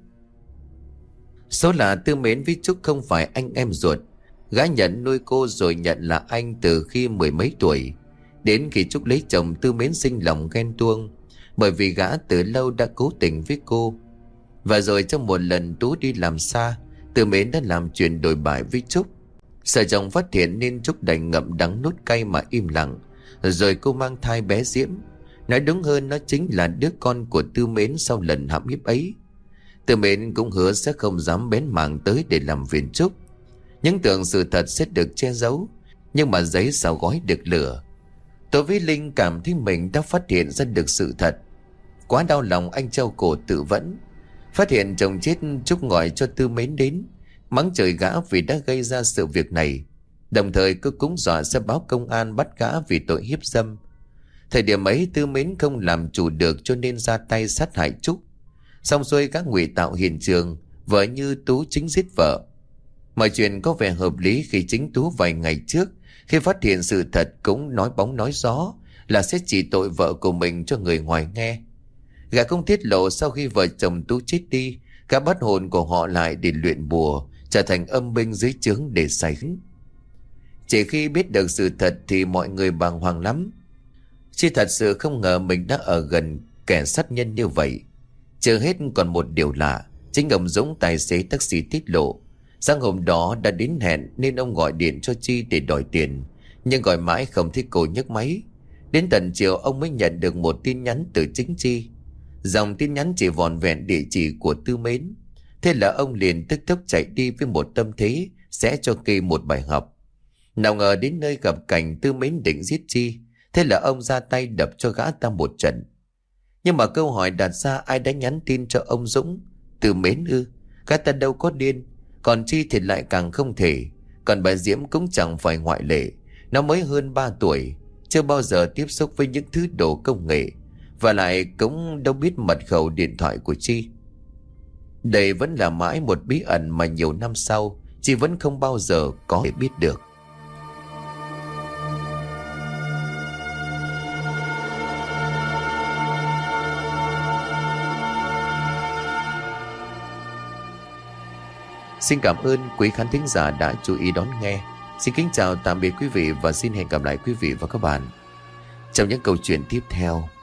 Số là Tư Mến với Trúc không phải anh em ruột. Gã nhận nuôi cô rồi nhận là anh từ khi 10 mấy tuổi. Đến khi Trúc lấy chồng, Tư Mến sinh lòng ghen tuông, bởi vì gã từ lâu đã cố tình với cô. Và rồi trong một lần Tú đi làm xa, Tư Mến đã làm chuyện đổi bại với Trúc. Sợ chồng phát hiện nên Trúc đành ngậm đắng nuốt cay mà im lặng. Rồi cô mang thai bé Diễm. Nói đúng hơn, nó chính là đứa con của Tư Mến sau lần hãm hiếp ấy. Tư Mến cũng hứa sẽ không dám bén mảng tới để làm phiền Trúc. Những tưởng sự thật sẽ được che giấu, nhưng mà giấy sao gói được lửa. Tôi với Linh cảm thấy mình đã phát hiện ra được sự thật. Quá đau lòng, anh treo cổ tự vẫn. Phát hiện chồng chết, Trúc gọi cho Tư Mến đến, mắng chửi gã vì đã gây ra sự việc này. Đồng thời cô cũng dọa sẽ báo công an bắt gã vì tội hiếp dâm. Thời điểm ấy Tư Mến không làm chủ được cho nên ra tay sát hại Trúc. Xong xuôi gã ngụy tạo hiện trường, vợ như Tú chính giết vợ. Mọi chuyện có vẻ hợp lý khi chính Tú vài ngày trước, khi phát hiện sự thật, cũng nói bóng nói gió là sẽ chỉ tội vợ của mình cho người ngoài nghe. Gã không tiết lộ sau khi vợ chồng Tú chết đi, gã bắt hồn của họ lại để luyện bùa, trở thành âm binh dưới trướng để sai khích. Chỉ khi biết được sự thật thì mọi người bàng hoàng lắm. Chi thật sự không ngờ mình đã ở gần kẻ sát nhân như vậy. Chưa hết còn một điều lạ. Chính ông Dũng, tài xế taxi, tiết lộ sáng hôm đó đã đến hẹn nên ông gọi điện cho Chi để đòi tiền, nhưng gọi mãi không thấy cô nhấc máy. Đến tận chiều ông mới nhận được một tin nhắn từ chính Chi. Dòng tin nhắn chỉ vòn vẹn địa chỉ của Tư Mến. Thế là ông liền tức tốc chạy đi với một tâm thế sẽ cho Kỳ một bài học. Nào ngờ đến nơi gặp cảnh Tư Mến định giết Chi. Thế là ông ra tay đập cho gã ta một trận. Nhưng mà câu hỏi đặt ra, ai đã nhắn tin cho ông Dũng? Tư Mến ư? Gã ta đâu có điên. Còn Chi thì lại càng không thể. Còn bà Diễm cũng chẳng phải ngoại lệ. Nó mới hơn 3 tuổi, chưa bao giờ tiếp xúc với những thứ đồ công nghệ, và lại cũng đâu biết mật khẩu điện thoại của Chi. Đây vẫn là mãi một bí ẩn mà nhiều năm sau Chi vẫn không bao giờ có thể biết được. Xin cảm ơn quý khán thính giả đã chú ý đón nghe. Xin kính chào tạm biệt quý vị và xin hẹn gặp lại quý vị và các bạn trong những câu chuyện tiếp theo.